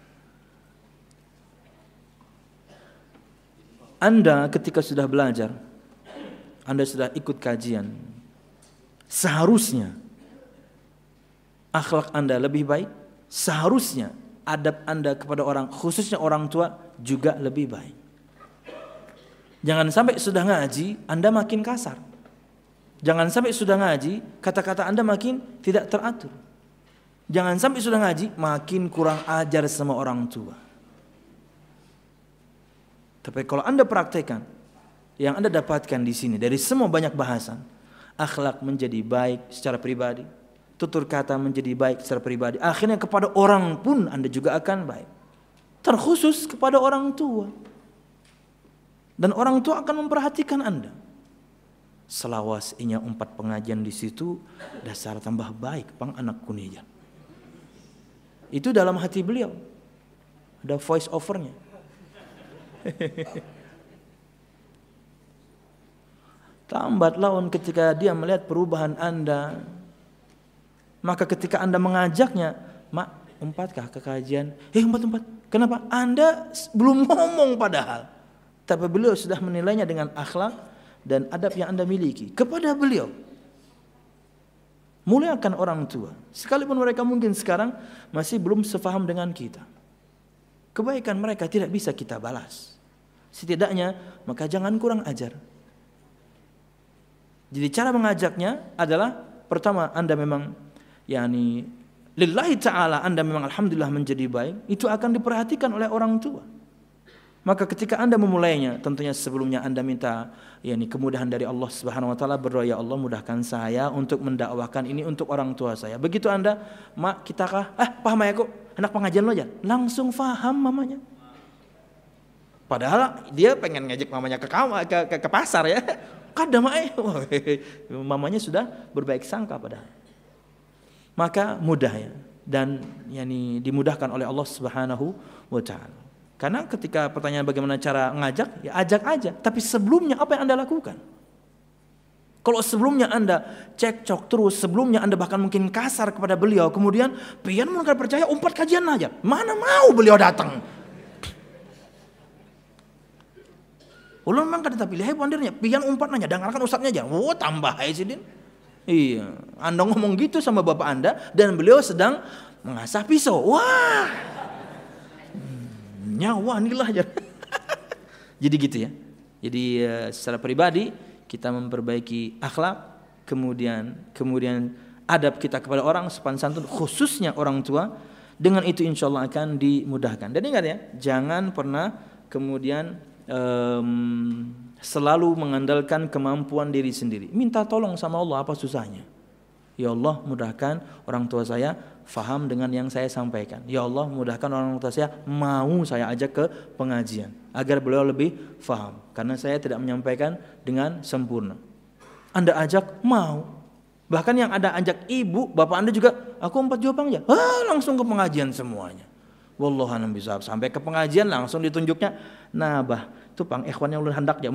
Anda ketika sudah belajar, Anda sudah ikut kajian, seharusnya akhlak Anda lebih baik, seharusnya adab Anda kepada orang, khususnya orang tua, juga lebih baik. Jangan sampai sudah ngaji Anda makin kasar. Jangan sampai sudah ngaji kata-kata Anda makin tidak teratur. Jangan sampai sudah ngaji makin kurang ajar sama orang tua. Tapi kalau Anda praktekkan yang Anda dapatkan di sini dari semua banyak bahasan, akhlak menjadi baik secara pribadi, tutur kata menjadi baik secara pribadi, akhirnya kepada orang pun Anda juga akan baik. Terkhusus kepada orang tua. Dan orang tua akan memperhatikan Anda. Selawas inya empat pengajian di situ, dasar tambah baik pang anak kuninja. Itu dalam hati beliau. Ada voice overnya. Tambat laun ketika dia melihat perubahan Anda. Maka ketika Anda mengajaknya, mak, empatkah ke kajian? Eh empat empat. Kenapa? Anda belum ngomong padahal. Tapi beliau sudah menilainya dengan akhlak dan adab yang Anda miliki kepada beliau. Muliakan orang tua, sekalipun mereka mungkin sekarang masih belum sefaham dengan kita. Kebaikan mereka tidak bisa kita balas. Setidaknya maka jangan kurang ajar. Jadi cara mengajaknya adalah pertama, Anda memang yakni lillahi ta'ala, Anda memang alhamdulillah menjadi baik, itu akan diperhatikan oleh orang tua. Maka ketika Anda memulainya, tentunya sebelumnya Anda minta yakni kemudahan dari Allah Subhanahu wa taala, berdoa, ya Allah mudahkan saya untuk mendakwahkan ini untuk orang tua saya. Begitu Anda, mak kita kah? Ah, paham ya kok? Anak pengajian lo aja. Langsung faham mamanya. Padahal dia pengen ngajak mamanya ke ke, ke, ke pasar ya. Kadang mamanya sudah berbaik sangka padahal. Maka mudah ya, dan yakni dimudahkan oleh Allah Subhanahu wa taala. Karena ketika pertanyaan bagaimana cara ngajak, ya ajak aja. Tapi sebelumnya apa yang Anda lakukan? Kalau sebelumnya Anda cekcok terus, sebelumnya Anda bahkan mungkin kasar kepada beliau, kemudian pian mau nggak percaya, umpat kajian aja. Mana mau beliau datang? Ulang memang kada pilih pondirnya, pian umpat nanya, dengarkan ustadznya aja. Oh tambah aja sih din. Iya, Anda ngomong gitu sama bapak Anda dan beliau sedang mengasah pisau. Wah. Nyawa inilah aja. Jadi gitu ya. Jadi uh, secara pribadi kita memperbaiki akhlak, kemudian kemudian adab kita kepada orang, sopan santun, khususnya orang tua. Dengan itu insya Allah akan dimudahkan. Dan ingat ya, jangan pernah kemudian um, selalu mengandalkan kemampuan diri sendiri. Minta tolong sama Allah, apa susahnya? Ya Allah mudahkan orang tua saya faham dengan yang saya sampaikan. Ya Allah mudahkan orang tua saya mau saya ajak ke pengajian agar beliau lebih faham, karena saya tidak menyampaikan dengan sempurna. Anda ajak mau. Bahkan yang ada ajak ibu, bapak Anda juga, aku empat jawaban aja. Ah, langsung ke pengajian semuanya. Wallahu a'lam bishawab. Sampai ke pengajian langsung ditunjuknya, nah bah, itu pang ikhwan yang ulun hendak ya.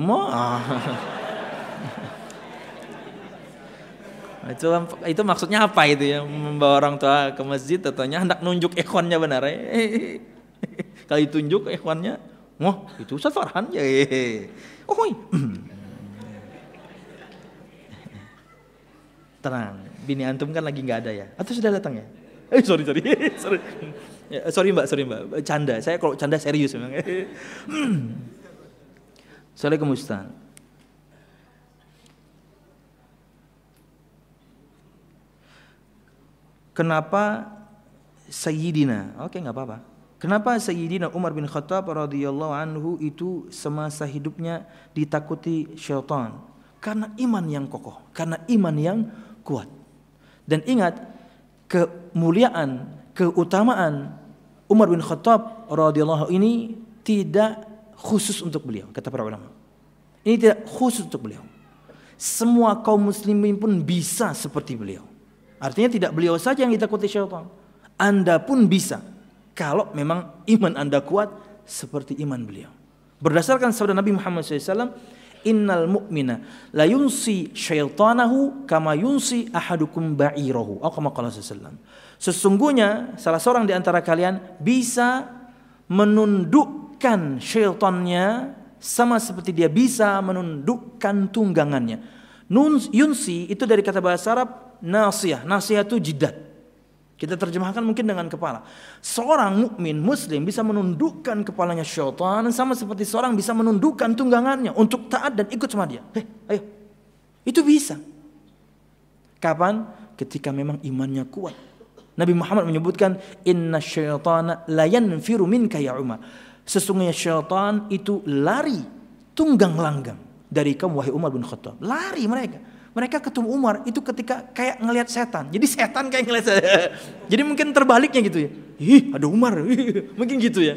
Itu itu maksudnya apa itu ya, membawa orang tua ke masjid tentunya hendak nunjuk ikhwannya benar ya. Kalau ditunjuk ikhwannya, wah itu Ustaz Farhan ya. Oh, tenang, bini antum kan lagi nggak ada ya, atau sudah datang ya? Eh sorry sorry sorry ya, sorry mbak sorry mbak, canda. Saya kalau canda serius memang. Assalamualaikum Ustaz. Kenapa Sayyidina, oke nggak apa-apa. Kenapa Sayyidina Umar bin Khattab radhiyallahu anhu itu semasa hidupnya ditakuti syaitan? Karena iman yang kokoh, karena iman yang kuat. Dan ingat, kemuliaan, keutamaan Umar bin Khattab radhiyallahu ini tidak khusus untuk beliau, kata para ulama. Ini tidak khusus untuk beliau. Semua kaum muslimin pun bisa seperti beliau. Artinya tidak beliau saja yang ditakuti syaitan. Anda pun bisa kalau memang iman Anda kuat seperti iman beliau. Berdasarkan sabda Nabi Muhammad shallallahu alaihi wasallam, innal mu'mina la yunsi syaitanahu kama yunsi ahadukum ba'irahu. Atau kama qala sallallahu alaihi wasallam. Sesungguhnya salah seorang di antara kalian bisa menundukkan syaitannya sama seperti dia bisa menundukkan tunggangannya. Nun yunsi itu dari kata bahasa Arab nasiyah. Nasiyah itu jidat. Kita terjemahkan mungkin dengan kepala. Seorang mukmin muslim bisa menundukkan kepalanya syaitan sama seperti seorang bisa menundukkan tunggangannya untuk taat dan ikut sama dia. Hei, ayo. Itu bisa. Kapan? Ketika memang imannya kuat. Nabi Muhammad menyebutkan inna syaitana la yanfiru minka ya Umar. Sesungguhnya syaitan itu lari tunggang langgang dari kamu wahai Umar bin Khattab. Lari mereka. Mereka ketemu Umar itu ketika kayak ngelihat setan. Jadi setan kayak ngelihat setan. Jadi mungkin terbaliknya gitu ya. Ih, ada Umar. Mungkin gitu ya.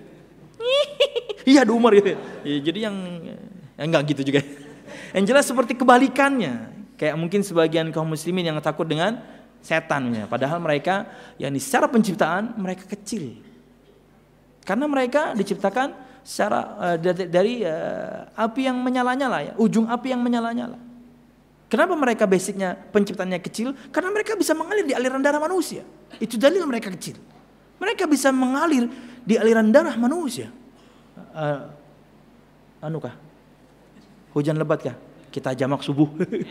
Iya ada Umar gitu. Ya, jadi yang ya enggak gitu juga. Yang jelas seperti kebalikannya. Kayak mungkin sebagian kaum muslimin yang takut dengan setannya. Padahal mereka yang secara penciptaan mereka kecil. Karena mereka diciptakan secara uh, dari, dari uh, api yang menyala-nyala ya, ujung api yang menyala-nyala. Kenapa mereka basicnya penciptanya kecil? Karena mereka bisa mengalir di aliran darah manusia. Itu dalil mereka kecil. Mereka bisa mengalir di aliran darah manusia. Uh, anu kah? Hujan lebat kah? Kita jamak subuh.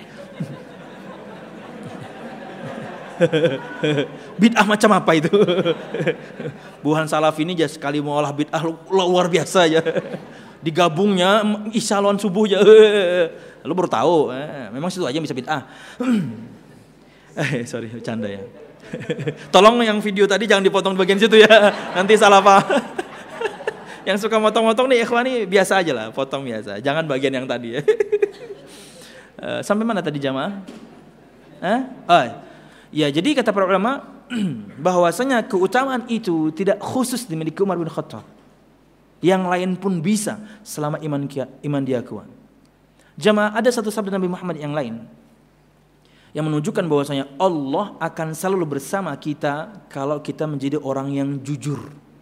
Bid'ah macam apa itu? Buhan salaf ini aja sekali mau olah bid'ah luar biasa ya. Digabungnya isya lawan subuh ya. Lu baru tahu, eh, memang situ aja bisa bid'ah. Eh, sorry, bercanda ya. Tolong yang video tadi jangan dipotong bagian situ ya. Nanti salah paham. Yang suka motong-motong nih ikhwan nih biasa aja lah, potong biasa. Jangan bagian yang tadi ya. Sampai mana tadi jamaah? Eh? Oh, ya, jadi kata para ulama bahwasanya keutamaan itu tidak khusus dimiliki Umar bin Khattab. Yang lain pun bisa selama iman iman dia kuat. Jamaah, ada satu sabda Nabi Muhammad yang lain yang menunjukkan bahwasanya Allah akan selalu bersama kita kalau kita menjadi orang yang jujur.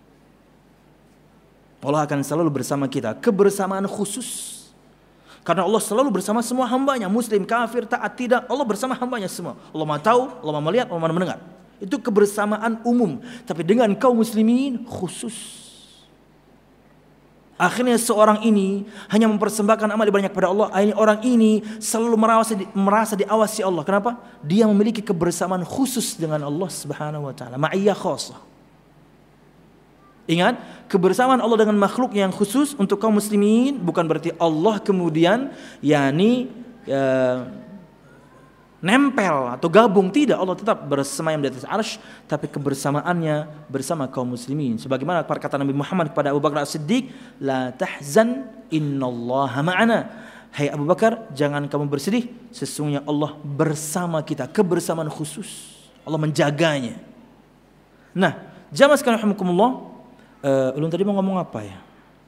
Allah akan selalu bersama kita, kebersamaan khusus. Karena Allah selalu bersama semua hambanya, muslim, kafir, taat, tidak, Allah bersama hambanya semua. Allah Maha tahu, Allah Maha melihat, Allah Maha mendengar. Itu kebersamaan umum, tapi dengan kaum muslimin khusus. Akhirnya seorang ini hanya mempersembahkan amal ibadah kepada Allah. Akhirnya orang ini selalu merasa, merasa diawasi Allah. Kenapa? Dia memiliki kebersamaan khusus dengan Allah Subhanahu wa taala. Ma'iyah khasah. Ingat, kebersamaan Allah dengan makhluk yang khusus untuk kaum muslimin bukan berarti Allah kemudian yakni ya, nempel atau gabung, tidak. Allah tetap bersemayam di atas arsy, tapi kebersamaannya bersama kaum muslimin. Sebagaimana perkataan Nabi Muhammad kepada Abu Bakar As-Siddiq, la tahzan innallaha ma'ana. Hai Abu Bakar, jangan kamu bersedih, sesungguhnya Allah bersama kita, kebersamaan khusus. Allah menjaganya. Nah, jamaah sekalian rahimakumullah, uh, ulun tadi mau ngomong apa ya?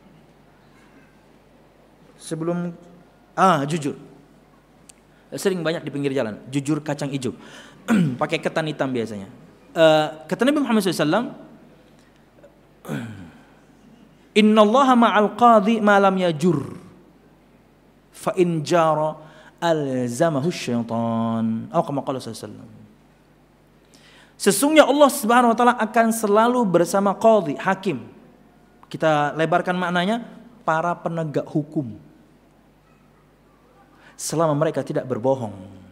Sebelum ah jujur. Sering banyak di pinggir jalan, jujur kacang hijau. Pakai ketan hitam biasanya. Uh, kata Nabi Muhammad shallallahu alaihi wasallam, innallaha ma'al qadhi ma lam yajur, fa in jara alzamahu syaitan. Atau kama qala sallallahu alaihi wasallam. Sesungguhnya Allah Subhanahu wa taala akan selalu bersama qadhi, hakim. Kita lebarkan maknanya, para penegak hukum. Selama mereka tidak berbohong,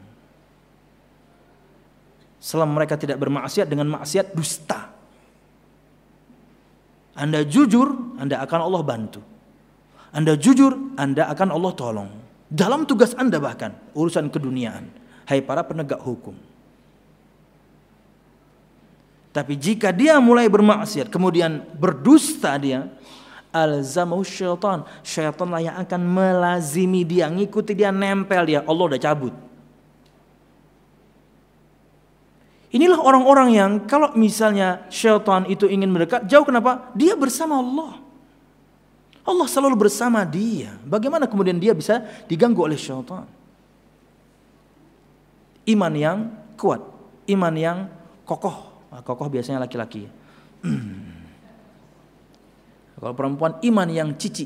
selama mereka tidak bermaksiat dengan maksiat dusta, Anda jujur, Anda akan Allah bantu. Anda jujur, Anda akan Allah tolong. Dalam tugas Anda bahkan, urusan keduniaan. Hai para penegak hukum. Tapi jika dia mulai bermaksiat, kemudian berdusta dia, alzamahu syaitan. Syaitanlah yang akan melazimi dia, ngikuti dia, nempel dia. Allah udah cabut. Inilah orang-orang yang kalau misalnya syaitan itu ingin mendekat, jauh kenapa? Dia bersama Allah. Allah selalu bersama dia. Bagaimana kemudian dia bisa diganggu oleh syaitan? Iman yang kuat, iman yang kokoh. Kokoh biasanya laki-laki. Kalau perempuan iman yang cici.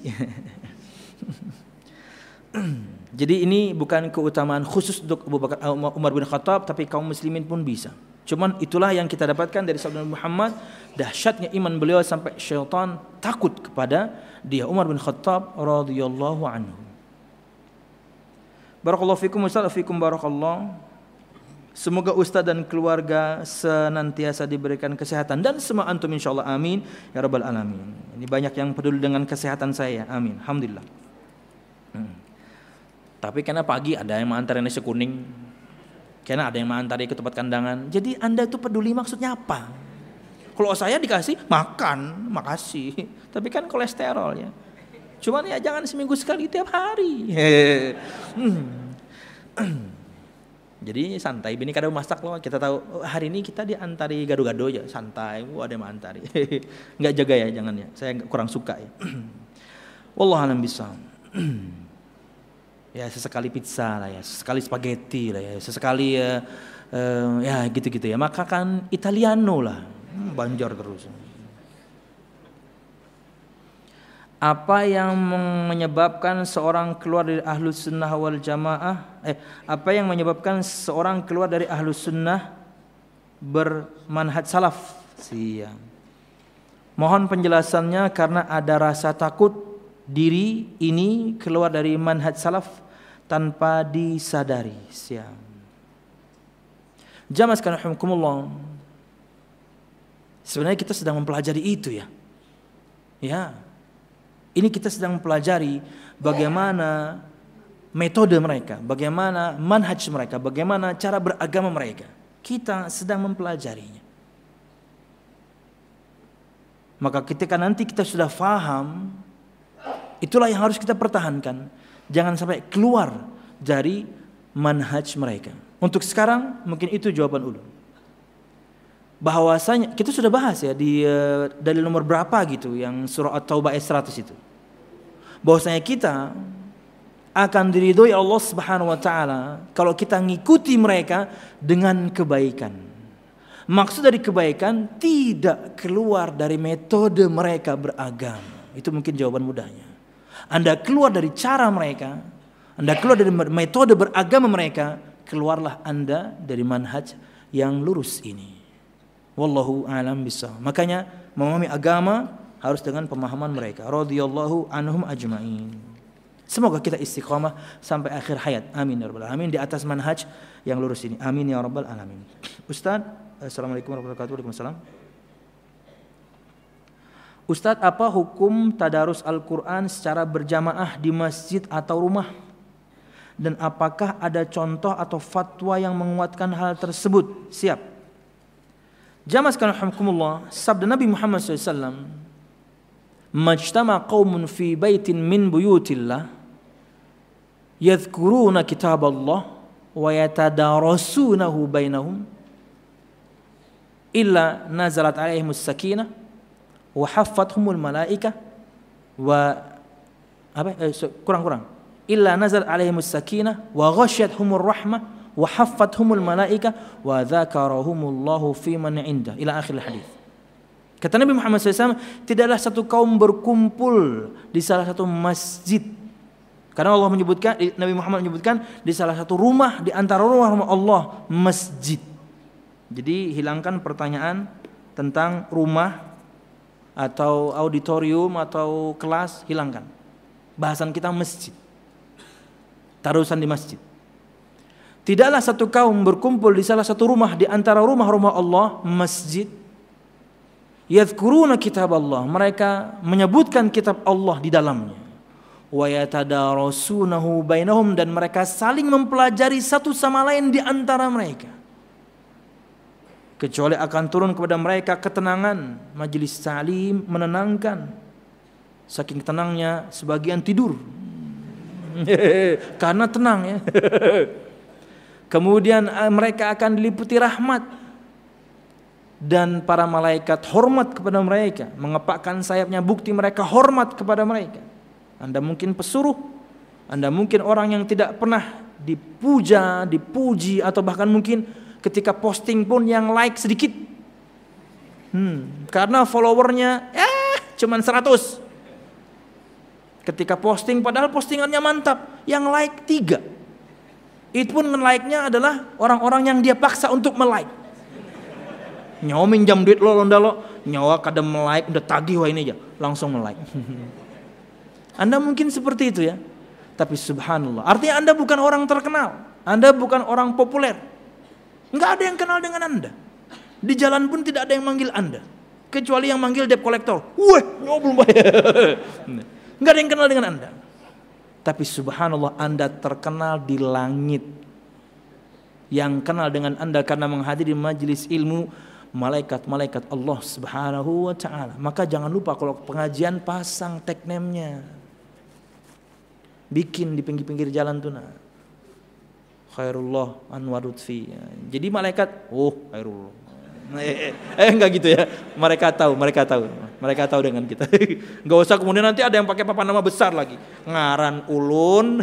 Jadi ini bukan keutamaan khusus untuk Abu Bakar Umar bin Khattab, tapi kaum muslimin pun bisa. Cuman itulah yang kita dapatkan dari sabda Muhammad, dahsyatnya iman beliau sampai syaitan takut kepada dia. Umar bin Khattab radhiyallahu anhu. Barakallahu fikum Ustaz, fikum barakallah. Semoga Ustaz dan keluarga senantiasa diberikan kesehatan dan semua antum insyaallah, amin ya rabbal alamin. Ini banyak yang peduli dengan kesehatan saya, amin. Alhamdulillah. Hmm. Tapi karena pagi ada yang mengantar nasi kuning, karena ada yang mengantar ke tempat kandangan. Jadi Anda itu peduli maksudnya apa? Kalau saya dikasih makan, makasih. Tapi kan kolesterol ya. Cuman ya jangan seminggu sekali tiap hari. hmm. Jadi santai, bini kadang masak loh, kita tahu oh, hari ini kita diantari gado-gado ya, santai, wah ada yang mantari. Enggak jaga ya, jangan ya, saya kurang suka ya. Wallahu a'lam bishawab. Ya sesekali pizza lah ya, sesekali spaghetti lah ya, sesekali ya, uh, ya gitu-gitu ya. Maka kan Italiano lah, hmm, banjir terus. Apa yang menyebabkan seorang keluar dari ahlus sunnah wal jamaah? Eh, apa yang menyebabkan seorang keluar dari ahlus sunnah bermanhaj salaf? Siap. Mohon penjelasannya karena ada rasa takut diri ini keluar dari manhaj salaf tanpa disadari. Siap. Jamaah sekalian rahimakumullah. Sebenarnya kita sedang mempelajari itu ya. Ya. Ini kita sedang mempelajari bagaimana metode mereka, bagaimana manhaj mereka, bagaimana cara beragama mereka. Kita sedang mempelajarinya. Maka ketika nanti kita sudah faham, itulah yang harus kita pertahankan. Jangan sampai keluar dari manhaj mereka. Untuk sekarang mungkin itu jawaban ulun. Bahwasanya kita sudah bahas ya di uh, dalil nomor berapa gitu yang surah At-Taubah ayat seratus itu. Bahwasanya kita akan diridhoi Allah Subhanahu wa taala kalau kita ngikuti mereka dengan kebaikan. Maksud dari kebaikan tidak keluar dari metode mereka beragama. Itu mungkin jawaban mudahnya. Anda keluar dari cara mereka, Anda keluar dari metode beragama mereka, keluarlah Anda dari manhaj yang lurus ini. Wallahu a'lam bishawab. Makanya memahami agama harus dengan pemahaman mereka. Radhiyallahu anhum ajma'in. Semoga kita istiqamah sampai akhir hayat. Amin ya rabbal alamin di atas manhaj yang lurus ini. Amin ya rabbal alamin. Ustaz, assalamualaikum warahmatullahi wabarakatuh. Waalaikumsalam. Ustaz, apa hukum tadarus Al-Quran secara berjamaah di masjid atau rumah? Dan apakah ada contoh atau fatwa yang menguatkan hal tersebut? Siap. Jamaah sekalian rahimakumullah, sabda Nabi Muhammad shallallahu alaihi wasallam, majtama qaumun fi baitin min buyutillah yadhkuruna kitaballah wa yatadarasunahu bainahum illa nazalat alaihimus sakinah wa haffathumul malaikah wa apa eh, kurang-kurang illa nazalat alaihimus sakinah wa ghasyiyatuhumur rahmah wa haffathumul malaikah wa dzakarahumullahu fi man indah ila akhir hadis. Kata Nabi Muhammad shallallahu alaihi wasallam, tidaklah satu kaum berkumpul di salah satu masjid. Karena Allah menyebutkan, Nabi Muhammad menyebutkan di salah satu rumah di antara rumah-rumah Allah, masjid. Jadi hilangkan pertanyaan tentang rumah atau auditorium atau kelas, hilangkan. Bahasan kita masjid. Tarusan di masjid. Tidaklah satu kaum berkumpul di salah satu rumah di antara rumah-rumah Allah, masjid. Yadhkuruna kitab Allah, mereka menyebutkan kitab Allah di dalamnya. wa yatadarasunahu bainahum, dan mereka saling mempelajari satu sama lain di antara mereka. Kecuali akan turun kepada mereka ketenangan. Majelis ta'lim menenangkan. Saking tenangnya sebagian tidur. Karena tenang ya. Kemudian mereka akan diliputi rahmat, dan para malaikat hormat kepada mereka, mengepakkan sayapnya, bukti mereka hormat kepada mereka. Anda mungkin pesuruh, Anda mungkin orang yang tidak pernah dipuja, dipuji, atau bahkan mungkin ketika posting pun yang like sedikit. Hmm, karena followernya eh cuman seratus. Ketika posting padahal postingannya mantap, yang like tiga. Itu pun like-nya adalah orang-orang yang dia paksa untuk melike. Nyawa minjam duit lo londa lo, nyawa kadang melike, udah tagih wah ini aja, langsung melike. Anda mungkin seperti itu ya. Tapi subhanallah, artinya Anda bukan orang terkenal, Anda bukan orang populer. Enggak ada yang kenal dengan Anda. Di jalan pun tidak ada yang manggil Anda, kecuali yang manggil debt collector. Wah, nyawa belum bayar. Enggak ada yang kenal dengan Anda. Tapi subhanallah, Anda terkenal di langit. Yang kenal dengan Anda karena menghadiri majelis ilmu malaikat-malaikat Allah Subhanahu wa taala. Maka jangan lupa kalau pengajian pasang tag name-nya. Bikin di pinggir-pinggir jalan tuh nah. Khairullah Anwar Lutfi. Jadi malaikat, oh Khairullah. Eh, eh enggak gitu ya. Mereka tahu, mereka tahu. Mereka tahu dengan kita. Enggak usah kemudian nanti ada yang pakai papan nama besar lagi. Ngaran Ulun.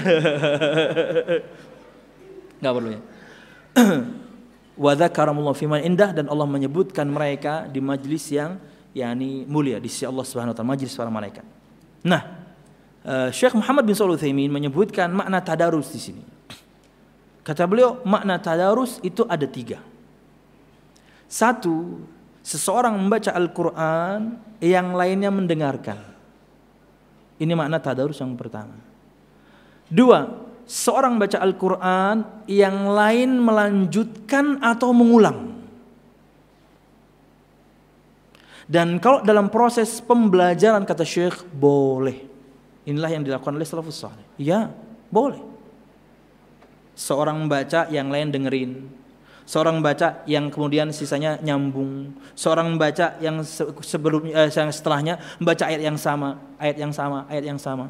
Enggak perlu ya. Wa dzakaramullah fi man indah, dan Allah menyebutkan mereka di majlis yang yakni mulia di sisi Allah Subhanahu wa taala, majlis para malaikat. Nah, uh, Syekh Muhammad bin Shalih Al-Utsaimin menyebutkan makna tadarus di sini. Kata beliau, makna tadarus itu ada tiga. Satu, seseorang membaca Al-Quran, yang lainnya mendengarkan. Ini makna tadarus yang pertama. Dua, seorang baca Al-Quran, yang lain melanjutkan atau mengulang. Dan kalau dalam proses pembelajaran, kata Syekh, boleh. Inilah yang dilakukan oleh salafus saleh. Ya, boleh. Seorang membaca, yang lain dengerin. Seorang baca yang kemudian sisanya nyambung. Seorang baca yang sebelumnya, eh, yang setelahnya membaca ayat yang sama, ayat yang sama, ayat yang sama.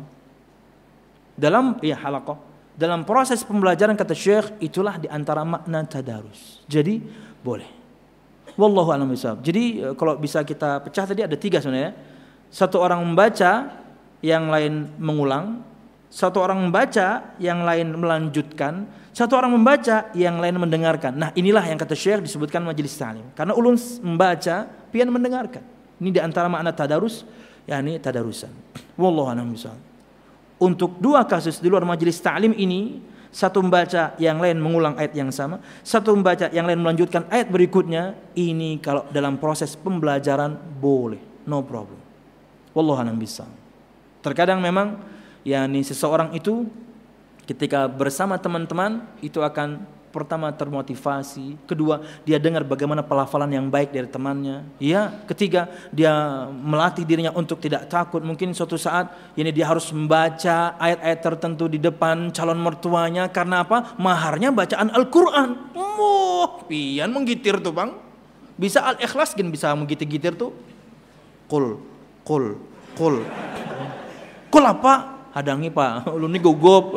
Dalam ya halaqah, dalam proses pembelajaran, kata Syekh, itulah diantara makna tadarus. Jadi boleh. Wallahu a'lam bishawab. Jadi kalau bisa kita pecah tadi ada tiga sebenarnya. Satu orang membaca, yang lain mengulang. Satu orang membaca, yang lain melanjutkan. Satu orang membaca, yang lain mendengarkan. Nah, inilah yang kata Syekh disebutkan majelis ta'lim. Karena ulun membaca, pian mendengarkan. Ini di antara makna tadarus, yakni tadarusan. Wallahu a'lam bishawab. Untuk dua kasus di luar majelis ta'lim ini, satu membaca, yang lain mengulang ayat yang sama. Satu membaca, yang lain melanjutkan ayat berikutnya. Ini kalau dalam proses pembelajaran boleh, no problem. Wallahu a'lam bishawab. Terkadang memang yakni seseorang itu ketika bersama teman-teman itu akan pertama termotivasi, kedua dia dengar bagaimana pelafalan yang baik dari temannya, ya, ketiga dia melatih dirinya untuk tidak takut. Mungkin suatu saat ini dia harus membaca ayat-ayat tertentu di depan calon mertuanya karena apa? Maharnya bacaan Al-Qur'an. Oh, pian menggitir tuh, Bang. Bisa Al-Ikhlas kan bisa menggitir-gitir tuh. Qul qul qul. Qul apa? Hadangi Pak, ulun ini gugup.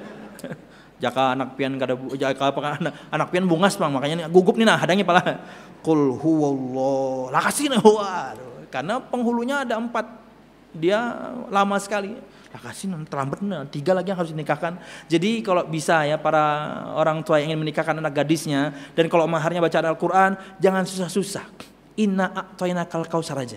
Jaka anak pian kada jaka apa anak, anak pian bungas Bang, makanya gugup nih nah hadangi pala. Qul huwallah. Lah kasih nah waduh. Karena penghulunya ada empat. Dia lama sekali. Lah kasih terlambat nah, tiga lagi yang harus dinikahkan. Jadi kalau bisa ya para orang tua yang ingin menikahkan anak gadisnya, dan kalau maharnya bacaan Al-Qur'an, jangan susah-susah. Inna a'tainakal kautsar aja.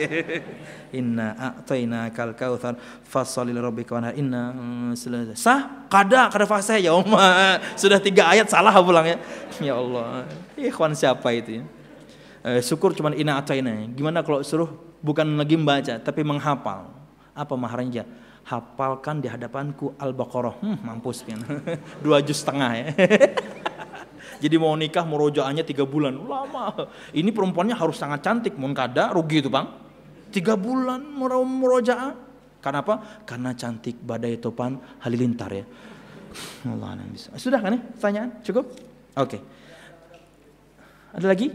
Inna a'tainakal kautsar fasholli lirabbika wanhar. Inna sah kada kada fasih ya Oma. Sudah tiga ayat salah pulang ya. Ya Allah. Ikhwan siapa itu ya? Eh, syukur cuman inna a'taina. Gimana kalau suruh bukan lagi membaca tapi menghafal. Apa maharnya? Hafalkan di hadapanku Al-Baqarah. Hmm, mampus pian. Dua juz setengah ya. Jadi mau nikah murojaahnya tiga bulan, lama. Ini perempuannya harus sangat cantik, mun kada rugi itu Bang. Tiga bulan murojaah. Karena apa? Karena cantik badai topan halilintar ya. Allah alam bisa. Sudah kan ya? Pertanyaan? Cukup? Oke. Okay. Ada lagi?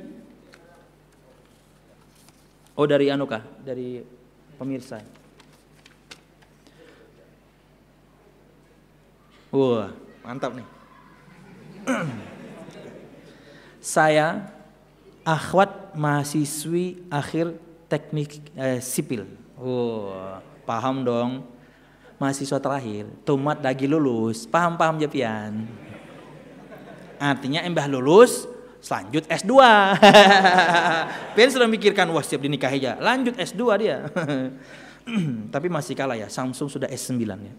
Oh dari Anuka, dari pemirsa. Wah, mantap nih. Saya akhwat mahasiswi akhir teknik eh, sipil. Wah, paham dong. Mahasiswa terakhir, tomat lagi lulus. Paham-paham Japian. Artinya embah lulus, lanjut S dua. Pian sudah mikirkan, wah siap dinikahi aja. Lanjut S dua dia. Tapi masih kalah ya, Samsung sudah S sembilan ya.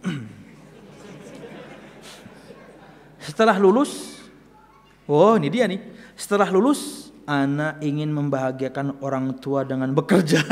Setelah lulus, oh ini dia nih. Setelah lulus, anak ingin membahagiakan orang tua dengan bekerja.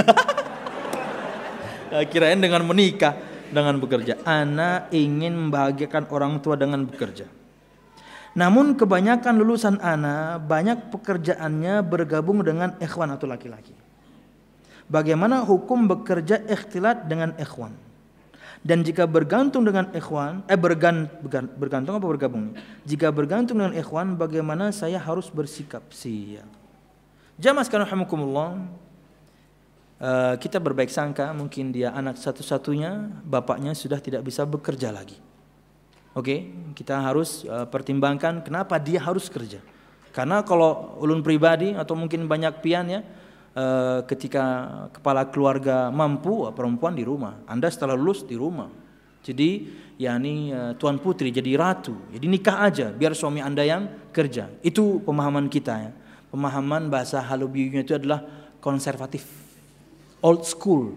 Kirain dengan menikah, dengan bekerja. Anak ingin membahagiakan orang tua dengan bekerja. Namun kebanyakan lulusan anak banyak pekerjaannya bergabung dengan ikhwan atau laki-laki. Bagaimana hukum bekerja ikhtilat dengan ikhwan? Dan jika bergantung dengan ikhwan, eh bergan, bergan, bergantung apa bergabung? Jika bergantung dengan ikhwan, bagaimana saya harus bersikap? Siap. Jamaah sekalian rahimakumullah, uh, kita berbaik sangka mungkin dia anak satu-satunya, bapaknya sudah tidak bisa bekerja lagi. Oke, okay? Kita harus uh, pertimbangkan kenapa dia harus kerja. Karena kalau ulun pribadi atau mungkin banyak pian ya, Uh, ketika kepala keluarga mampu, perempuan di rumah. Anda setelah lulus di rumah. Jadi yakni uh, tuan putri jadi ratu. Jadi nikah aja biar suami Anda yang kerja. Itu pemahaman kita ya. Pemahaman bahasa halubiyunya itu adalah konservatif, old school.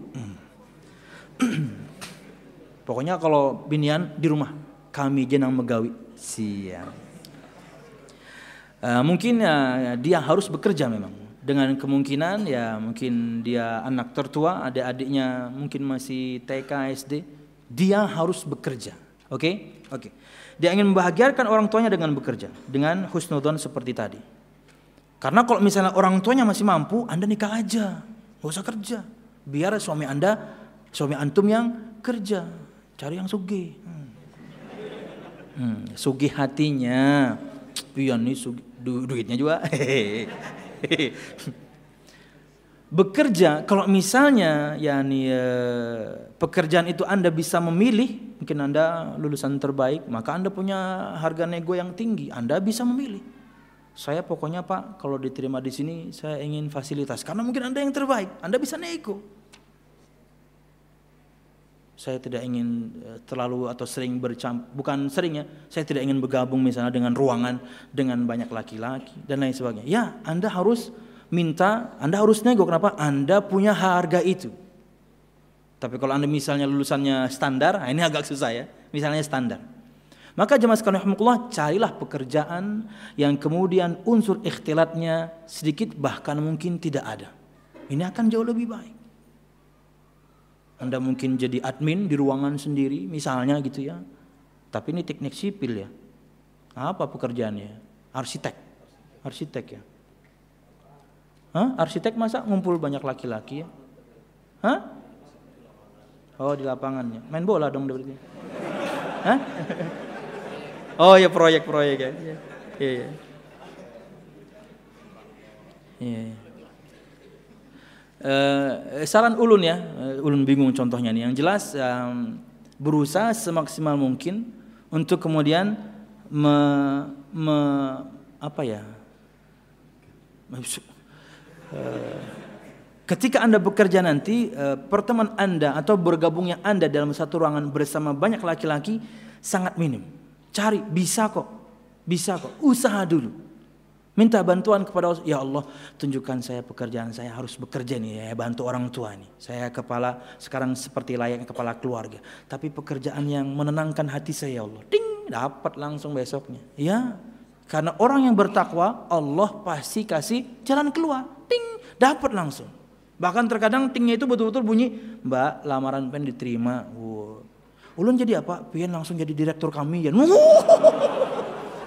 Pokoknya kalau binian di rumah, kami jenang megawi. Siap. Uh, mungkin uh, dia harus bekerja memang. Dengan kemungkinan ya mungkin dia anak tertua, adik-adiknya mungkin masih T K, S D, dia harus bekerja. Oke? Okay? Oke. Okay. Dia ingin membahagiakan orang tuanya dengan bekerja, dengan husnudzon seperti tadi. Karena kalau misalnya orang tuanya masih mampu, Anda nikah aja, nggak usah kerja. Biar suami Anda, suami antum yang kerja, cari yang sugih. Hmm. Hmm, sugih hatinya, pian nih sugih, du duitnya juga. Bekerja, kalau misalnya yakni eh, pekerjaan itu Anda bisa memilih, mungkin Anda lulusan terbaik, maka Anda punya harga nego yang tinggi, Anda bisa memilih. Saya pokoknya Pak, kalau diterima di sini saya ingin fasilitas, karena mungkin Anda yang terbaik, Anda bisa nego. Saya tidak ingin terlalu atau sering bercampur, bukan sering ya, saya tidak ingin bergabung misalnya dengan ruangan dengan banyak laki-laki dan lain sebagainya. Ya, Anda harus minta, Anda harus nego. Kenapa? Anda punya harga itu. Tapi kalau Anda misalnya lulusannya standar, nah ini agak susah ya, misalnya standar. Maka jemaah sekalian rahimakumullah, carilah pekerjaan yang kemudian unsur ikhtilatnya sedikit bahkan mungkin tidak ada. Ini akan jauh lebih baik. Anda mungkin jadi admin di ruangan sendiri misalnya gitu ya. Tapi ini teknik sipil ya. Apa pekerjaannya? Arsitek. Arsitek ya. Hah? Arsitek masa ngumpul banyak laki-laki ya? Hah? Oh di lapangannya. Main bola dong berarti. Hah? Oh ya proyek-proyek ya. Iya iya. Iya. Uh, saran ulun ya, uh, ulun bingung contohnya nih. Yang jelas um, berusaha semaksimal mungkin untuk kemudian me, me, apa ya? Uh, ketika Anda bekerja nanti, uh, pertemuan Anda atau bergabungnya Anda dalam satu ruangan bersama banyak laki-laki sangat minim. Cari, bisa kok, bisa kok. Usaha dulu. Minta bantuan kepada Allah, ya Allah tunjukkan saya pekerjaan saya harus bekerja nih ya, bantu orang tua nih. Saya kepala sekarang seperti layaknya kepala keluarga, tapi pekerjaan yang menenangkan hati saya ya Allah. Ding, dapat langsung besoknya. Ya, karena orang yang bertakwa Allah pasti kasih jalan keluar. Ding, dapat langsung. Bahkan terkadang tingnya itu betul-betul bunyi, Mbak lamaran pen diterima. Wow. Ulun jadi apa? Pian langsung jadi direktur kami ya.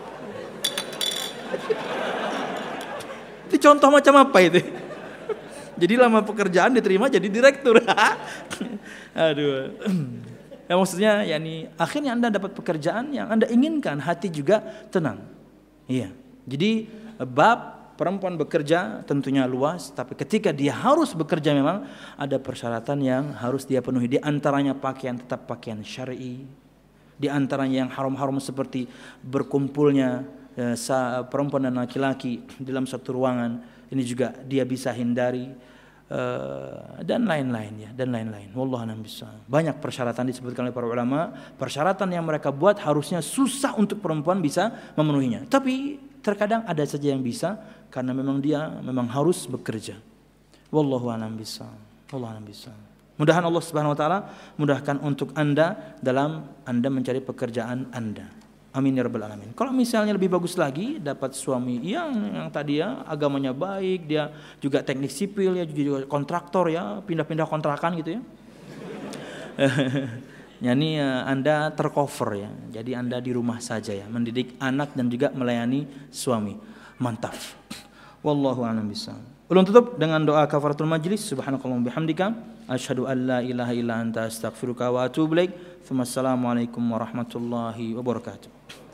Itu contoh macam apa itu? Jadi lama pekerjaan diterima jadi direktur. Aduh. Ya maksudnya yakni akhirnya Anda dapat pekerjaan yang Anda inginkan, hati juga tenang. Iya. Jadi bab perempuan bekerja tentunya luas, tapi ketika dia harus bekerja memang ada persyaratan yang harus dia penuhi. Di antaranya pakaian tetap pakaian syar'i. Di antaranya yang haram-haram seperti berkumpulnya eh, perempuan dan laki-laki dalam satu ruangan, ini juga dia bisa hindari. Uh, dan lain-lain ya, dan lain-lain. Wallahu a'lam bishawab. Banyak persyaratan disebutkan oleh para ulama, persyaratan yang mereka buat harusnya susah untuk perempuan bisa memenuhinya. Tapi terkadang ada saja yang bisa karena memang dia memang harus bekerja. Wallahu a'lam bishawab. Wallahu a'lam bishawab. Mudahan Allah Subhanahu wa taala mudahkan untuk Anda dalam Anda mencari pekerjaan Anda. Amin ya rabbal alamin. Kalau misalnya lebih bagus lagi dapat suami yang yang tadi ya agamanya baik, dia juga teknik sipil ya, juga kontraktor ya, pindah-pindah kontrakan gitu ya. Yani Anda tercover ya. Jadi Anda di rumah saja ya, mendidik anak dan juga melayani suami. Mantap. Wallahu a'lam bishawab. Ulun tutup dengan doa kafaratul majlis. Subhanakallahumma bihamdika asyhadu an la ilaha illa anta astaghfiruka wa atubu ilaik. Assalamualaikum warahmatullahi wabarakatuh.